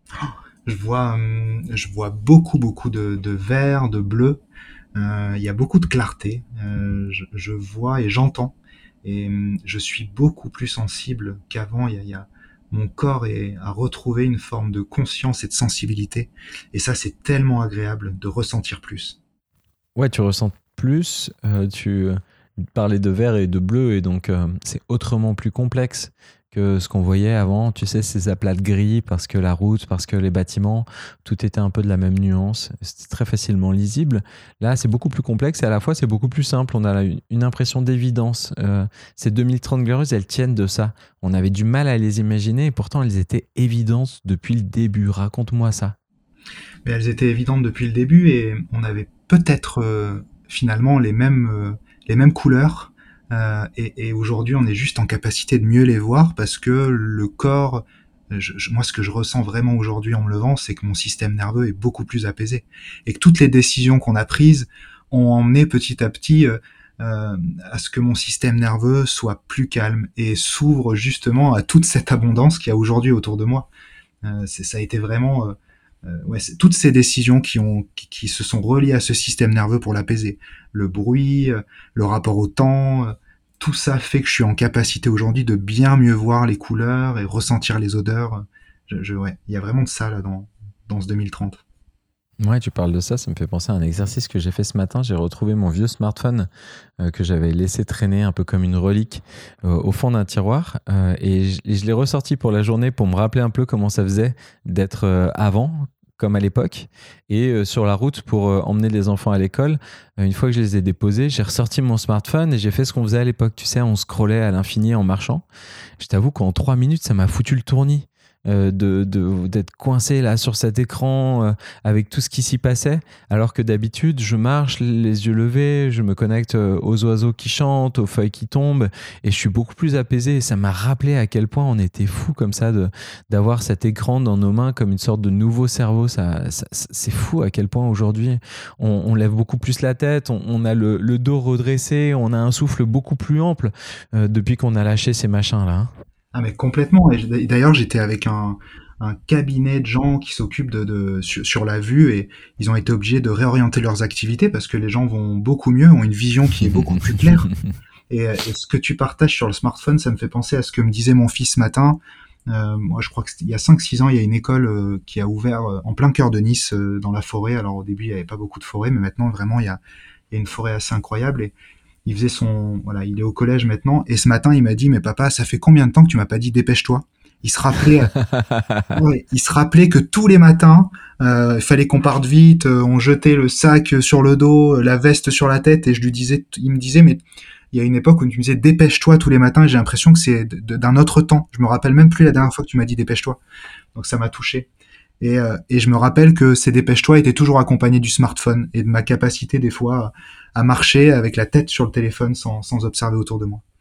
S2: Je vois, hum, je vois beaucoup, beaucoup de, de vert, de bleu. Euh, Il y a beaucoup de clarté. Euh, je, je vois et j'entends. Et hum, je suis beaucoup plus sensible qu'avant. Il y a, il y a- mon corps est, a retrouvé une forme de conscience et de sensibilité. Et ça, c'est tellement agréable de ressentir plus.
S1: Ouais, tu ressens plus, euh, tu euh, parlais de vert et de bleu, et donc euh, c'est autrement plus complexe que ce qu'on voyait avant. Tu sais, ces aplats de gris, parce que la route, parce que les bâtiments, tout était un peu de la même nuance. C'était très facilement lisible. Là, c'est beaucoup plus complexe et à la fois, c'est beaucoup plus simple. On a là une, une impression d'évidence. Euh, ces deux mille trente glorieuses, elles tiennent de ça. On avait du mal à les imaginer et pourtant, elles étaient évidentes depuis le début. Raconte-moi ça.
S2: Mais elles étaient évidentes depuis le début et on avait peut-être euh, finalement les mêmes, euh, les mêmes couleurs. Euh, et et aujourd'hui, on est juste en capacité de mieux les voir parce que le corps, je- je- moi, ce que je ressens vraiment aujourd'hui en me levant, c'est que mon système nerveux est beaucoup plus apaisé et que toutes les décisions qu'on a prises ont emmené petit à petit euh, euh, à ce que mon système nerveux soit plus calme et s'ouvre justement à toute cette abondance qu'il y a aujourd'hui autour de moi. Euh, c'est, ça a été vraiment euh, euh, ouais, c'est toutes ces décisions qui, ont, qui, qui se sont reliées à ce système nerveux pour l'apaiser. Le bruit, euh, le rapport au temps, euh, tout ça fait que je suis en capacité aujourd'hui de bien mieux voir les couleurs et ressentir les odeurs. Je, je, ouais, il y a vraiment de ça là dans, dans ce deux mille trente.
S1: Ouais, tu parles de ça, ça me fait penser à un exercice que j'ai fait ce matin. J'ai retrouvé mon vieux smartphone euh, que j'avais laissé traîner un peu comme une relique euh, au fond d'un tiroir. Euh, et je, et je l'ai ressorti pour la journée pour me rappeler un peu comment ça faisait d'être euh, avant, comme à l'époque. Et euh, sur la route pour euh, emmener les enfants à l'école, euh, une fois que je les ai déposés, j'ai ressorti mon smartphone et j'ai fait ce qu'on faisait à l'époque. Tu sais, on scrollait à l'infini en marchant. Je t'avoue qu'en trois minutes, ça m'a foutu le tournis. euh, de, de- d'être coincé là sur cet écran euh, avec tout ce qui s'y passait, alors que d'habitude je marche les yeux levés, je me connecte euh, aux oiseaux qui chantent, aux feuilles qui tombent, et je suis beaucoup plus apaisé. Et ça m'a rappelé à quel point on était fou comme ça de, d'avoir cet écran dans nos mains comme une sorte de nouveau cerveau. Ça, ça- c'est fou à quel point aujourd'hui on, on lève beaucoup plus la tête, on, on a le, le dos redressé, on a un souffle beaucoup plus ample euh, depuis qu'on a lâché ces machins là.
S2: Ah mais complètement. Et j- d'ailleurs, j'étais avec un, un cabinet de gens qui s'occupent de, de sur, sur la vue et ils ont été obligés de réorienter leurs activités parce que les gens vont beaucoup mieux, ont une vision qui est beaucoup plus claire. Et, euh, et ce que tu partages sur le smartphone, ça me fait penser à ce que me disait mon fils ce matin. Euh, moi, je crois que c'était- il y a cinq six ans, il y a une école euh, qui a ouvert euh, en plein cœur de Nice, euh, dans la forêt. Alors au début, il n'y avait pas beaucoup de forêt, mais maintenant, vraiment, il y a, il y a une forêt assez incroyable. Et il faisait son, voilà, il est au collège maintenant. Et ce matin, il m'a dit, mais papa, ça fait combien de temps que tu m'as pas dit dépêche-toi? Il se rappelait, ouais, il se rappelait que tous les matins, euh, il fallait qu'on parte vite. euh, on jetait le sac sur le dos, euh, la veste sur la tête, et je lui disais, il me disait, mais il y a une époque où tu me disais dépêche-toi tous les matins, et j'ai l'impression que c'est de- de- d'un autre temps. Je me rappelle même plus la dernière fois que tu m'as dit dépêche-toi. Donc ça m'a touché. Et, euh, et je me rappelle que ces dépêche-toi étaient toujours accompagnés du smartphone et de ma capacité des fois à marcher avec la tête sur le téléphone sans, sans observer autour de moi.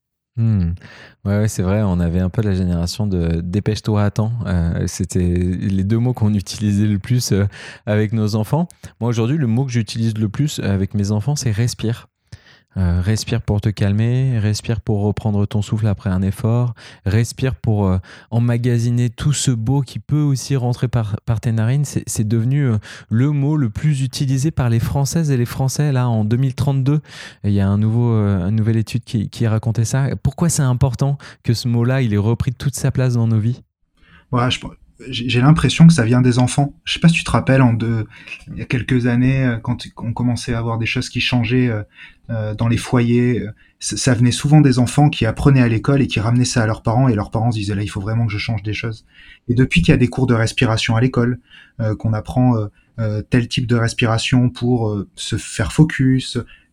S1: Hmm. Ouais, ouais, c'est vrai, on avait un peu la génération de dépêche-toi à temps. Euh, c'était les deux mots qu'on utilisait le plus euh, avec nos enfants. Moi, aujourd'hui, le mot que j'utilise le plus euh, avec mes enfants, c'est respire. Euh, respire pour te calmer, respire pour reprendre ton souffle après un effort, respire pour euh, emmagasiner tout ce beau qui peut aussi rentrer par, par tes narines. C'est, c'est devenu euh, le mot le plus utilisé par les Françaises et les Français là en deux mille trente-deux. Il y a un nouveau, euh, une nouvelle étude qui, qui racontait ça. Pourquoi c'est important que ce mot-là, il ait repris toute sa place dans nos vies?
S2: Voilà, je- j'ai j'ai l'impression que ça vient des enfants. Je sais pas si tu te rappelles, en deux, il y a quelques années, euh, quand on commençait à avoir des choses qui changeaient euh, euh, dans les foyers, euh, ça ça venait souvent des enfants qui apprenaient à l'école et qui ramenaient ça à leurs parents, et leurs parents se disaient là, il faut vraiment que je change des choses. Et depuis qu'il y a des cours de respiration à l'école, euh, qu'on apprend euh, euh, tel type de respiration pour euh, se faire focus,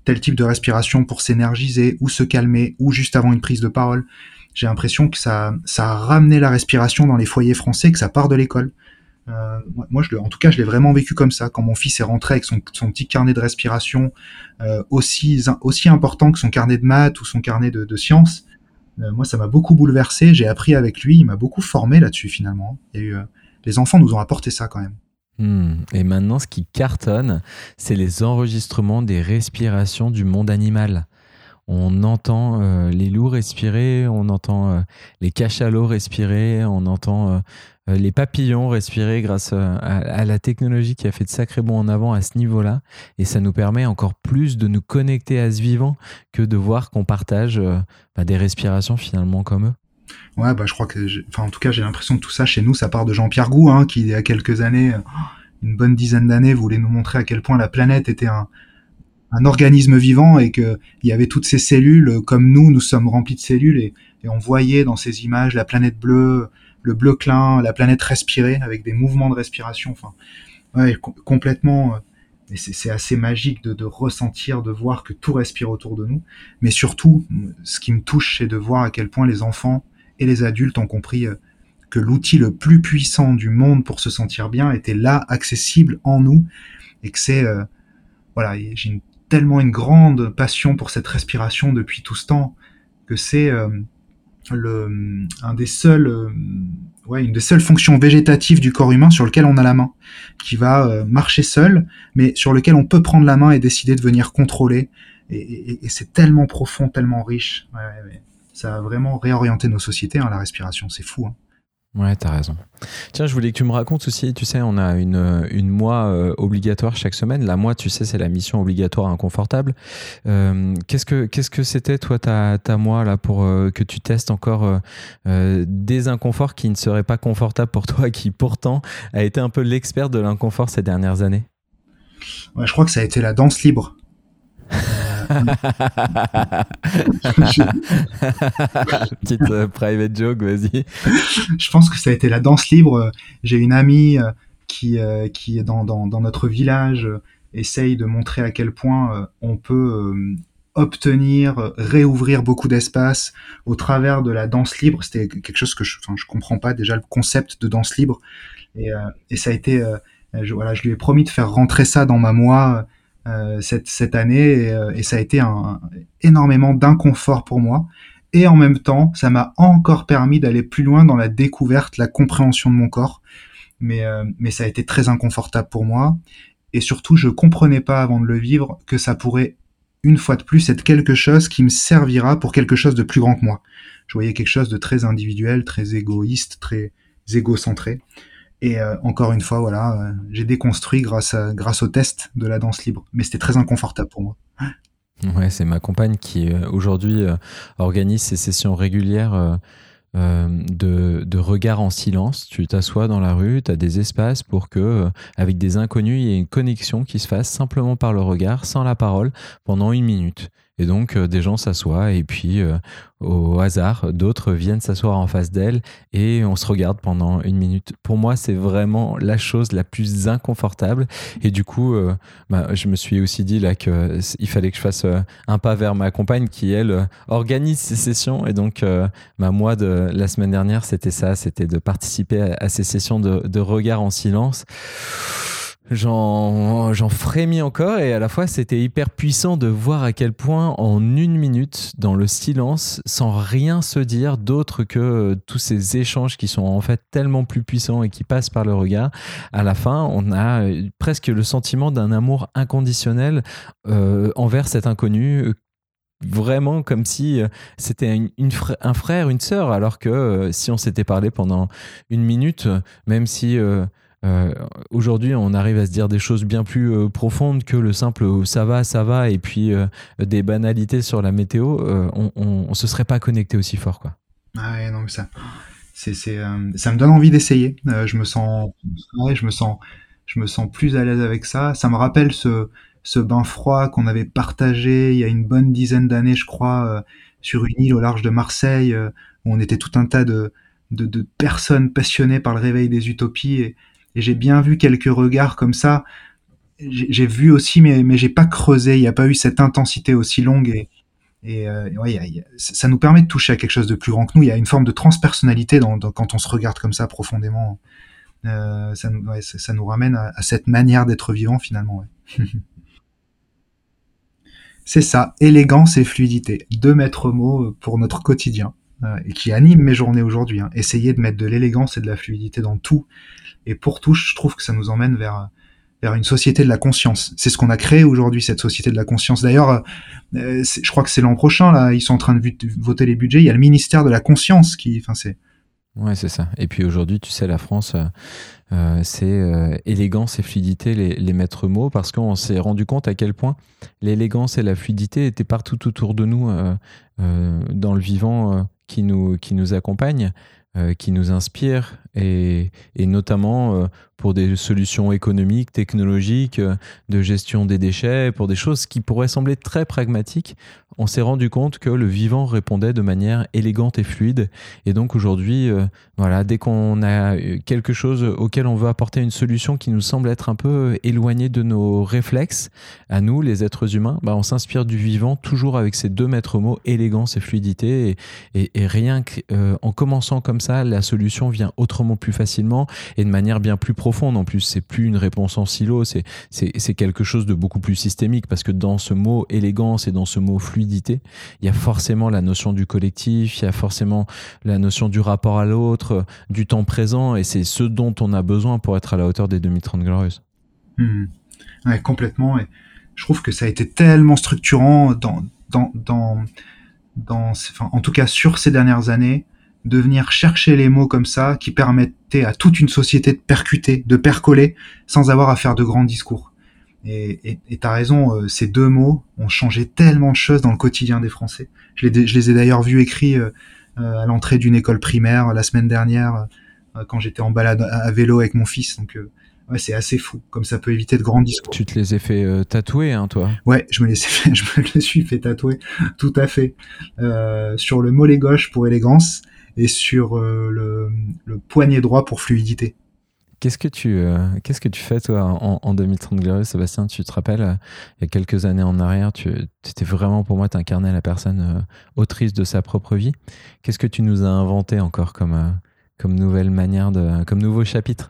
S2: tel type de respiration pour s'énergiser ou se calmer ou juste avant une prise de parole. J'ai l'impression que ça, ça a ramené la respiration dans les foyers français, que ça part de l'école. Euh, moi, je, en tout cas, je l'ai vraiment vécu comme ça. Quand mon fils est rentré avec son, son petit carnet de respiration euh, aussi, aussi important que son carnet de maths ou son carnet de, de sciences, euh, moi, ça m'a beaucoup bouleversé. J'ai appris avec lui. Il m'a beaucoup formé là-dessus, finalement. Il y a eu, euh, les enfants nous ont apporté ça quand même.
S1: Mmh. Et maintenant, ce qui cartonne, c'est les enregistrements des respirations du monde animal. On entend euh, les loups respirer, on entend euh, les cachalots respirer, on entend euh, les papillons respirer grâce euh, à, à la technologie qui a fait de sacrés bonds en avant à ce niveau-là. Et ça nous permet encore plus de nous connecter à ce vivant que de voir qu'on partage euh, bah, des respirations finalement comme eux.
S2: Ouais, bah, je crois que, enfin, en tout cas, j'ai l'impression que tout ça, chez nous, ça part de Jean-Pierre Gou, hein, qui, il y a quelques années, une bonne dizaine d'années, voulait nous montrer à quel point la planète était un, un organisme vivant et qu'il y avait toutes ces cellules, comme nous, nous sommes remplis de cellules et, et on voyait dans ces images la planète bleue, le bleu clin, la planète respirée avec des mouvements de respiration. Enfin, ouais, com- complètement. Et c'est, c'est assez magique de, de ressentir, de voir que tout respire autour de nous. Mais surtout, ce qui me touche, c'est de voir à quel point les enfants et les adultes ont compris que l'outil le plus puissant du monde pour se sentir bien était là, accessible en nous, et que c'est, euh, voilà, j'ai une, tellement une grande passion pour cette respiration depuis tout ce temps que c'est euh, le, un des seuls, euh, ouais, une des seules fonctions végétatives du corps humain sur lequel on a la main, qui va euh, marcher seul, mais sur lequel on peut prendre la main et décider de venir contrôler. Et, et, et c'est tellement profond, tellement riche. Ouais, ouais, ça a vraiment réorienté nos sociétés, hein, la respiration, c'est fou. Hein.
S1: Ouais, t'as raison. Tiens, je voulais que tu me racontes aussi, tu sais, on a une, une moi euh, obligatoire chaque semaine. La moi, tu sais, c'est la mission obligatoire inconfortable. Euh, qu'est-ce que, qu'est-ce que c'était, toi, ta, ta moi, là, pour euh, que tu testes encore euh, euh, des inconforts qui ne seraient pas confortables pour toi, qui pourtant a été un peu l'expert de l'inconfort ces dernières années?
S2: Ouais, je crois que ça a été la danse libre.
S1: Petite euh, private joke, vas-y.
S2: Je pense que ça a été la danse libre. J'ai une amie euh, qui, euh, qui est dans, dans, dans notre village, euh, essaye de montrer à quel point euh, on peut euh, obtenir, euh, réouvrir beaucoup d'espace au travers de la danse libre. C'était quelque chose que je, enfin, je comprends pas déjà le concept de danse libre. Et, euh, et ça a été, euh, je, voilà, je lui ai promis de faire rentrer ça dans ma moi euh, cette, cette année et, euh, et ça a été un, énormément d'inconfort pour moi. Et en même temps, ça m'a encore permis d'aller plus loin dans la découverte, la compréhension de mon corps. Mais, euh, mais ça a été très inconfortable pour moi. Et surtout, je comprenais pas avant de le vivre que ça pourrait, une fois de plus, être quelque chose qui me servira pour quelque chose de plus grand que moi. Je voyais quelque chose de très individuel, très égoïste, très égocentré. Et euh, encore une fois, voilà, euh, j'ai déconstruit grâce, à, grâce au test de la danse libre. Mais c'était très inconfortable pour moi.
S1: Ouais, c'est ma compagne qui euh, aujourd'hui euh, organise ces sessions régulières euh, euh, de, de regard en silence. Tu t'assois dans la rue, tu as des espaces pour que, euh, avec des inconnus, il y ait une connexion qui se fasse simplement par le regard, sans la parole, pendant une minute. Et donc, euh, des gens s'assoient et puis, euh, au hasard, d'autres viennent s'asseoir en face d'elle et on se regarde pendant une minute. Pour moi, c'est vraiment la chose la plus inconfortable. Et du coup, euh, bah, je me suis aussi dit là qu'il fallait que je fasse euh, un pas vers ma compagne qui, elle, euh, organise ces sessions. Et donc, euh, bah, moi, de la semaine dernière, c'était ça, c'était de participer à, à ces sessions de, de regard en silence. J'en, j'en frémis encore et à la fois c'était hyper puissant de voir à quel point en une minute dans le silence sans rien se dire d'autre que euh, tous ces échanges qui sont en fait tellement plus puissants et qui passent par le regard, à la fin on a euh, presque le sentiment d'un amour inconditionnel euh, envers cet inconnu, euh, vraiment comme si euh, c'était une, une fr- un frère, une sœur, alors que euh, si on s'était parlé pendant une minute, euh, même si euh, euh, aujourd'hui on arrive à se dire des choses bien plus euh, profondes que le simple euh, ça va, ça va, et puis euh, des banalités sur la météo, euh, on, on, on se serait pas connecté aussi fort, quoi.
S2: Ah ouais, non, mais ça, c'est, c'est, euh, ça me donne envie d'essayer. Euh, je me sens, ouais, je me sens, je me sens plus à l'aise avec ça. Ça me rappelle ce, ce bain froid qu'on avait partagé il y a une bonne dizaine d'années, je crois, euh, sur une île au large de Marseille, euh, où on était tout un tas de, de, de personnes passionnées par le réveil des utopies. Et, et j'ai bien vu quelques regards comme ça, j'ai j'ai vu aussi, mais, mais j'ai pas creusé. Il n'y a pas eu cette intensité aussi longue. Et, et euh, ouais, y a- y a- ça nous permet de toucher à quelque chose de plus grand que nous. Il y a une forme de transpersonnalité dans, dans- quand on se regarde comme ça profondément. Euh, ça, nous- ouais, ça, ça nous ramène à, à cette manière d'être vivant finalement. Ouais. C'est ça, élégance et fluidité. Deux maîtres mots pour notre quotidien euh, et qui animent mes journées aujourd'hui. Hein. Essayer de mettre de l'élégance et de la fluidité dans tout. Et pour tout, je trouve que ça nous emmène vers, vers une société de la conscience. C'est ce qu'on a créé aujourd'hui, cette société de la conscience. D'ailleurs, euh, je crois que c'est l'an prochain, là, ils sont en train de voter les budgets. Il y a le ministère de la conscience qui. Enfin, c'est.
S1: Ouais, c'est ça. Et puis aujourd'hui, tu sais, la France, euh, euh, c'est euh, élégance et fluidité les, les maîtres mots parce qu'on s'est rendu compte à quel point l'élégance et la fluidité étaient partout autour de nous euh, euh, dans le vivant euh, qui nous, qui nous accompagne, euh, qui nous inspire et, et notamment euh, pour des solutions économiques, technologiques, euh, de gestion des déchets, pour des choses qui pourraient sembler très pragmatiques. On s'est rendu compte que le vivant répondait de manière élégante et fluide. Et donc aujourd'hui, euh, voilà, dès qu'on a quelque chose auquel on veut apporter une solution qui nous semble être un peu éloignée de nos réflexes, à nous, les êtres humains, bah, on s'inspire du vivant toujours avec ces deux maîtres mots, élégance et fluidité. Et, et, et rien qu'en commençant comme ça, la solution vient autrement plus facilement et de manière bien plus profonde. En plus, c'est plus une réponse en silo, c'est, c'est, c'est quelque chose de beaucoup plus systémique parce que dans ce mot élégance et dans ce mot fluidité, il y a forcément la notion du collectif, il y a forcément la notion du rapport à l'autre, du temps présent, et c'est ce dont on a besoin pour être à la hauteur des deux mille trente Glorieuses.
S2: Mmh. Ouais, complètement. Et je trouve que ça a été tellement structurant dans, dans, dans, dans, enfin, en tout cas sur ces dernières années, de venir chercher les mots comme ça qui permettaient à toute une société de percuter, de percoler, sans avoir à faire de grands discours. Et tu as raison, euh, ces deux mots ont changé tellement de choses dans le quotidien des Français. Je les, je les ai d'ailleurs vus écrits euh, euh, à l'entrée d'une école primaire la semaine dernière, euh, quand j'étais en balade à, à vélo avec mon fils. Donc, euh, ouais, c'est assez fou, comme ça peut éviter de grands discours.
S1: Tu te les as fait euh, tatouer, hein, toi?
S2: Ouais, je me, les ai fait, je me les suis fait tatouer, tout à fait. Euh, sur le mollet gauche pour élégance et sur euh, le, le poignet droit pour fluidité.
S1: Qu'est-ce que tu, euh, qu'est-ce que tu fais, toi, en, en deux mille trente Glorieux, Sébastien? Tu te rappelles, euh, il y a quelques années en arrière, tu étais vraiment, pour moi, tu incarnais la personne euh, autrice de sa propre vie. Qu'est-ce que tu nous as inventé encore comme, euh, comme nouvelle manière, de, comme nouveau chapitre?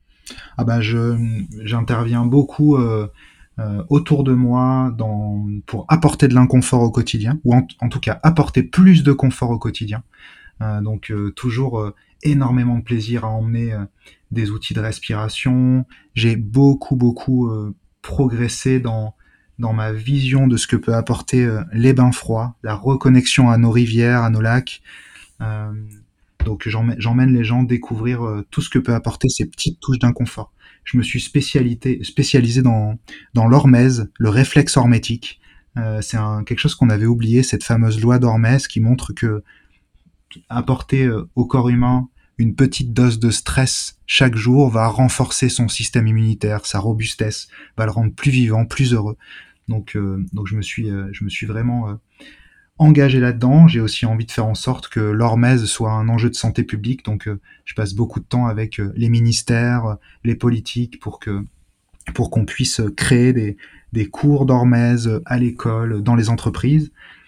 S2: Ah bah je, j'interviens beaucoup euh, euh, autour de moi dans, pour apporter de l'inconfort au quotidien, ou en, en tout cas apporter plus de confort au quotidien. Euh, donc euh, toujours euh, énormément de plaisir à emmener euh, des outils de respiration. J'ai beaucoup beaucoup euh, progressé dans dans ma vision de ce que peut apporter euh, les bains froids, la reconnexion à nos rivières, à nos lacs. Euh, donc j'emmène, j'emmène les gens découvrir euh, tout ce que peut apporter ces petites touches d'inconfort. Je me suis spécialité, spécialisé dans dans l'hormèse, le réflexe hormétique. Euh, c'est un, quelque chose qu'on avait oublié, cette fameuse loi d'Hormèse qui montre que apporter euh, au corps humain une petite dose de stress chaque jour va renforcer son système immunitaire, sa robustesse, va le rendre plus vivant, plus heureux. Donc, euh, donc je me suis, euh, je me suis vraiment euh, engagé là-dedans. J'ai aussi envie de faire en sorte que l'hormèse soit un enjeu de santé publique. Donc, euh, je passe beaucoup de temps avec euh, les ministères, euh, les politiques, pour que, pour qu'on puisse créer des, des cours d'hormèse à l'école, dans les entreprises.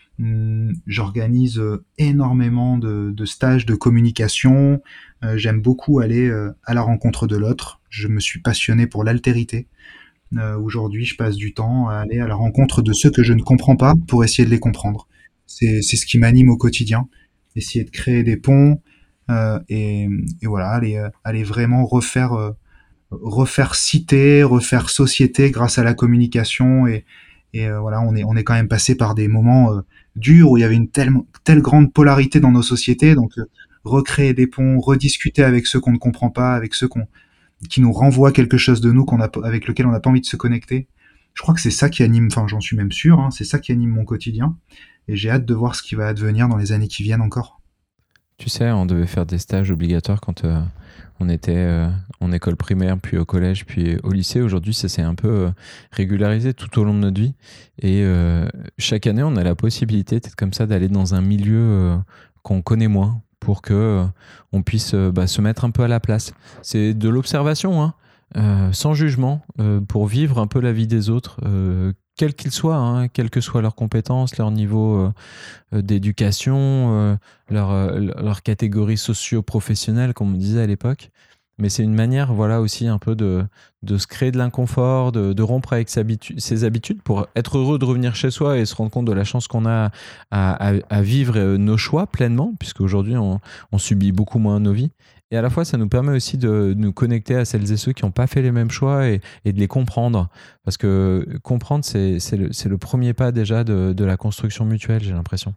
S2: J'organise énormément de, de stages de communication. Euh, j'aime beaucoup aller euh, à la rencontre de l'autre. Je me suis passionné pour l'altérité. Euh, aujourd'hui, je passe du temps à aller à la rencontre de ceux que je ne comprends pas pour essayer de les comprendre. C'est, c'est ce qui m'anime au quotidien. Essayer de créer des ponts euh, et, et voilà, aller, euh, aller vraiment refaire, euh, refaire cité, refaire société grâce à la communication. Et, et euh, voilà, on est, on est quand même passé par des moments euh, durs où il y avait une telle, telle grande polarité dans nos sociétés. Donc, euh, recréer des ponts, rediscuter avec ceux qu'on ne comprend pas, avec ceux qu'on, qui nous renvoient quelque chose de nous qu'on a, avec lequel on n'a pas envie de se connecter. Je crois que c'est ça qui anime, enfin j'en suis même sûr, hein, c'est ça qui anime mon quotidien. Et j'ai hâte de voir ce qui va advenir dans les années qui viennent encore.
S1: Tu sais, on devait faire des stages obligatoires quand euh, on était euh, en école primaire, puis au collège, puis au lycée. Aujourd'hui, ça s'est un peu euh, régularisé tout au long de notre vie. Et euh, chaque année, on a la possibilité, peut-être comme ça, d'aller dans un milieu euh, qu'on connaît moins pour que euh, on puisse euh, bah, se mettre un peu à la place. C'est de l'observation, hein. euh, sans jugement, euh, pour vivre un peu la vie des autres, euh, quels qu'ils soient, hein, quelles que soient leurs compétences, leur niveau euh, euh, d'éducation, euh, leur, euh, leur catégorie socio-professionnelle, comme on disait à l'époque. Mais c'est une manière, voilà, aussi un peu de, de se créer de l'inconfort, de, de rompre avec ses, habitu- ses habitudes pour être heureux de revenir chez soi et se rendre compte de la chance qu'on a à, à- à vivre euh, nos choix pleinement, puisque aujourd'hui on, on subit beaucoup moins nos vies. Et à la fois, ça nous permet aussi de nous connecter à celles et ceux qui n'ont pas fait les mêmes choix et, et de les comprendre. Parce que comprendre, c'est, c'est le, c'est le premier pas déjà de, de la construction mutuelle, j'ai l'impression.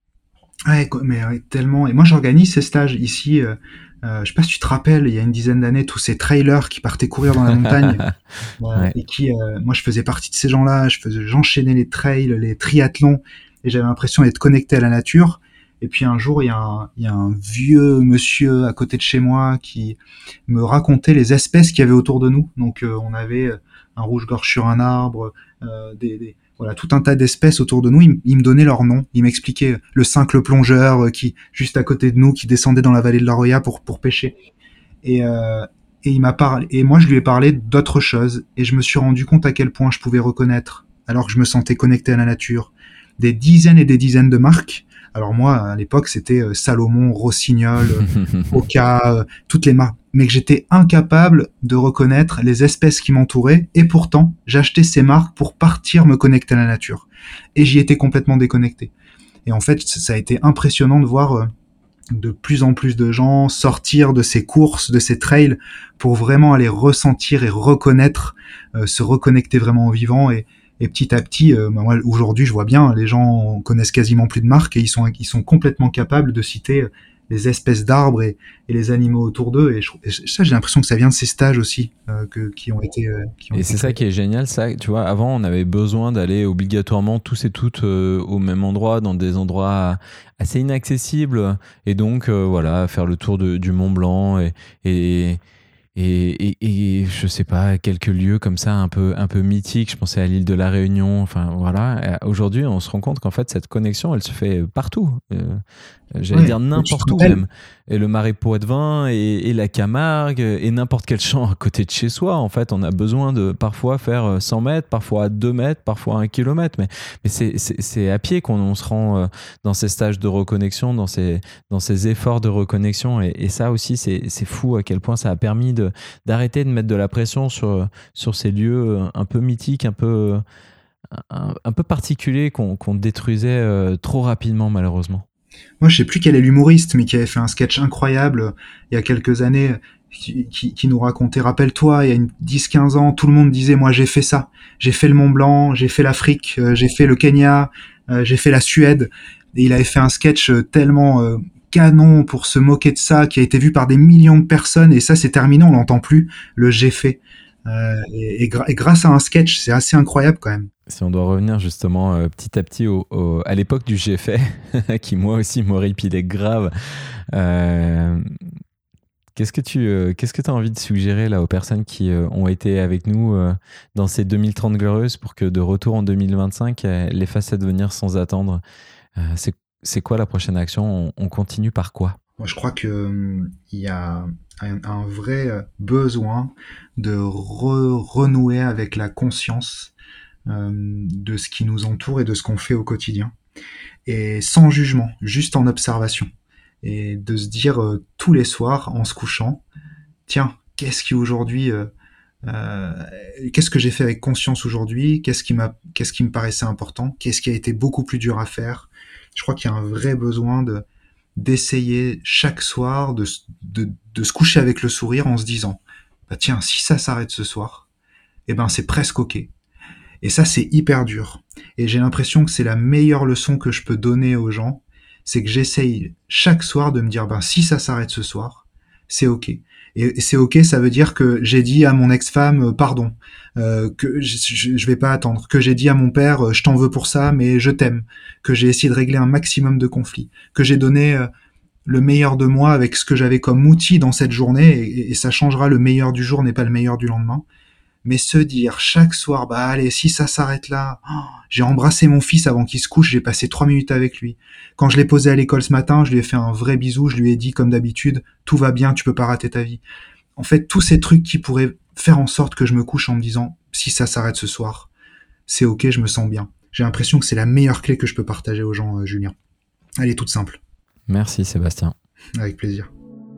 S2: Ouais, quoi, mais ouais, tellement. Et moi, j'organise ces stages ici. Euh, euh, je sais pas si tu te rappelles, il y a une dizaine d'années, tous ces trailers qui partaient courir dans la montagne euh,
S1: Ouais.
S2: et qui, euh, moi, je faisais partie de ces gens-là. Je faisais, j'enchaînais les trails, les triathlons, et j'avais l'impression d'être connecté à la nature. Et puis un jour, il y a un, il y a un vieux monsieur à côté de chez moi qui me racontait les espèces qu'il y avait autour de nous. Donc, euh, on avait un rouge-gorge sur un arbre, euh, des, des- voilà, tout un tas d'espèces autour de nous. Il, m- il me donnait leur nom. Il m'expliquait le cincle plongeur euh, qui, juste à côté de nous, qui descendait dans la vallée de la Roya pour, pour pêcher. Et, euh, et il m'a parlé, et moi je lui ai parlé d'autres choses, et je me suis rendu compte à quel point je pouvais reconnaître, alors que je me sentais connecté à la nature, des dizaines et des dizaines de marques. Alors moi, à l'époque, c'était euh, Salomon, Rossignol, euh, Oka, euh, toutes les marques, mais que j'étais incapable de reconnaître les espèces qui m'entouraient, et pourtant, j'achetais ces marques pour partir me connecter à la nature. Et j'y étais complètement déconnecté. Et en fait, ça a été impressionnant de voir euh, de plus en plus de gens sortir de ces courses, de ces trails, pour vraiment aller ressentir et reconnaître, euh, se reconnecter vraiment au vivant. Et, et petit à petit, euh, bah, moi, aujourd'hui, je vois bien, les gens connaissent quasiment plus de marques et ils sont, ils sont complètement capables de citer euh, les espèces d'arbres et, et les animaux autour d'eux. Et, je, et ça, j'ai l'impression que ça vient de ces stages aussi euh, que, qui ont été, euh, qui ont
S1: Et
S2: été
S1: c'est ça
S2: créés.
S1: qui est génial, ça. Tu vois, avant, on avait besoin d'aller obligatoirement tous et toutes euh, au même endroit, dans des endroits assez inaccessibles. Et donc, euh, voilà, faire le tour de- du Mont Blanc et, et, et, et, et, je sais pas, quelques lieux comme ça un peu, un peu mythiques. Je pensais à l'île de la Réunion. Enfin, voilà. Et aujourd'hui, on se rend compte qu'en fait, cette connexion, elle se fait partout. Euh, J'allais
S2: Ouais.
S1: dire
S2: Et tu te
S1: n'importe où
S2: rappelles,
S1: même. Et le Marais Poitevin et, et la Camargue et n'importe quel champ à côté de chez soi. En fait, on a besoin de parfois faire euh, cent mètres, parfois deux mètres, parfois un kilomètre. Mais, mais c'est, c'est, c'est à pied qu'on on se rend euh, dans ces stages de reconnexion, dans ces, dans ces efforts de reconnexion. Et, et ça aussi, c'est, c'est fou à quel point ça a permis de, d'arrêter de mettre de la pression sur, sur ces lieux euh, un peu mythiques, un peu, un, un peu particuliers qu'on, qu'on détruisait euh, trop rapidement, malheureusement.
S2: moi, je sais plus quel est l'humoriste, mais qui avait fait un sketch incroyable euh, il y a quelques années, qui, qui, qui nous racontait, rappelle-toi, il y a une dix quinze ans, tout le monde disait, moi j'ai fait ça, j'ai fait le Mont Blanc, j'ai fait l'Afrique, euh, j'ai fait le Kenya, euh, j'ai fait la Suède, et il avait fait un sketch euh, tellement euh, canon pour se moquer de ça, qui a été vu par des millions de personnes, et ça c'est terminé, on l'entend plus, le j'ai fait. Euh, et, et, gra- et grâce à un sketch, c'est assez incroyable quand même.
S1: Si on doit revenir justement euh, petit à petit au, au- à l'époque du j'ai fait, qui moi aussi m'horripilait grave, euh, qu'est-ce que tu euh, qu'est-ce que tu as envie de suggérer là aux personnes qui euh, ont été avec nous euh, dans ces deux mille trente glorieuses pour que de retour en deux mille vingt-cinq, euh, les fassent advenir sans attendre? Euh, c'est, c'est quoi la prochaine action? On, on continue par quoi?
S2: Moi, je crois que hum, il y a un, un vrai euh, besoin de re- renouer avec la conscience euh, de ce qui nous entoure et de ce qu'on fait au quotidien. Et sans jugement, juste en observation. Et de se dire euh, tous les soirs, en se couchant, tiens, qu'est-ce qui aujourd'hui, euh, euh, qu'est-ce que j'ai fait avec conscience aujourd'hui? Qu'est-ce qui m'a, qu'est-ce qui me paraissait important? Qu'est-ce qui a été beaucoup plus dur à faire? Je crois qu'il y a un vrai besoin de d'essayer chaque soir de, de, de se coucher avec le sourire en se disant, bah tiens, si ça s'arrête ce soir, eh ben c'est presque ok. Et ça, c'est hyper dur. Et j'ai l'impression que c'est la meilleure leçon que je peux donner aux gens, c'est que j'essaye chaque soir de me dire, ben si ça s'arrête ce soir, c'est ok. Et c'est ok, ça veut dire que j'ai dit à mon ex-femme euh, pardon, euh, que je, je, je vais pas attendre, que j'ai dit à mon père euh, je t'en veux pour ça, mais je t'aime, que j'ai essayé de régler un maximum de conflits, que j'ai donné euh, le meilleur de moi avec ce que j'avais comme outil dans cette journée, et, et ça changera, le meilleur du jour n'est pas le meilleur du lendemain. Mais se dire chaque soir, bah allez, si ça s'arrête là, oh, j'ai embrassé mon fils avant qu'il se couche, j'ai passé trois minutes avec lui. Quand je l'ai posé à l'école ce matin, je lui ai fait un vrai bisou, je lui ai dit comme d'habitude, tout va bien, tu peux pas rater ta vie. En fait, tous ces trucs qui pourraient faire en sorte que je me couche en me disant, si ça s'arrête ce soir, c'est ok, je me sens bien. J'ai l'impression que c'est la meilleure clé que je peux partager aux gens, euh, Julien. Elle est toute simple.
S1: Merci Sébastien.
S2: Avec plaisir.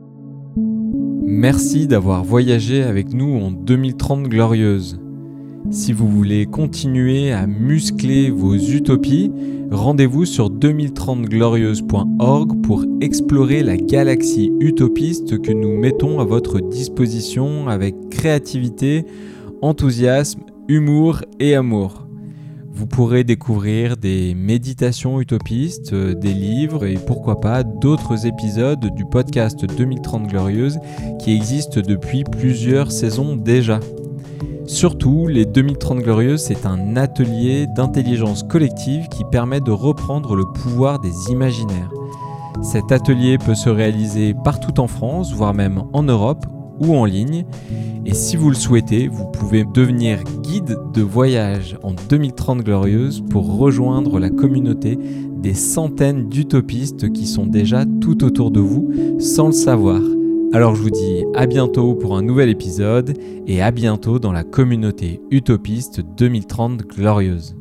S1: Merci d'avoir voyagé avec nous en deux mille trente glorieuse. Si vous voulez continuer à muscler vos utopies, rendez-vous sur deux mille trente glorieuse point org pour explorer la galaxie utopiste que nous mettons à votre disposition avec créativité, enthousiasme, humour et amour. Vous pourrez découvrir des méditations utopistes, des livres et pourquoi pas d'autres épisodes du podcast deux mille trente glorieuse qui existent depuis plusieurs saisons déjà. Surtout, les deux mille trente glorieuses, c'est un atelier d'intelligence collective qui permet de reprendre le pouvoir des imaginaires. Cet atelier peut se réaliser partout en France, voire même en Europe ou en ligne. Et si vous le souhaitez, vous pouvez devenir guide de voyage en deux mille trente glorieuse pour rejoindre la communauté des centaines d'utopistes qui sont déjà tout autour de vous sans le savoir. Alors je vous dis à bientôt pour un nouvel épisode et à bientôt dans la communauté utopiste deux mille trente glorieuse.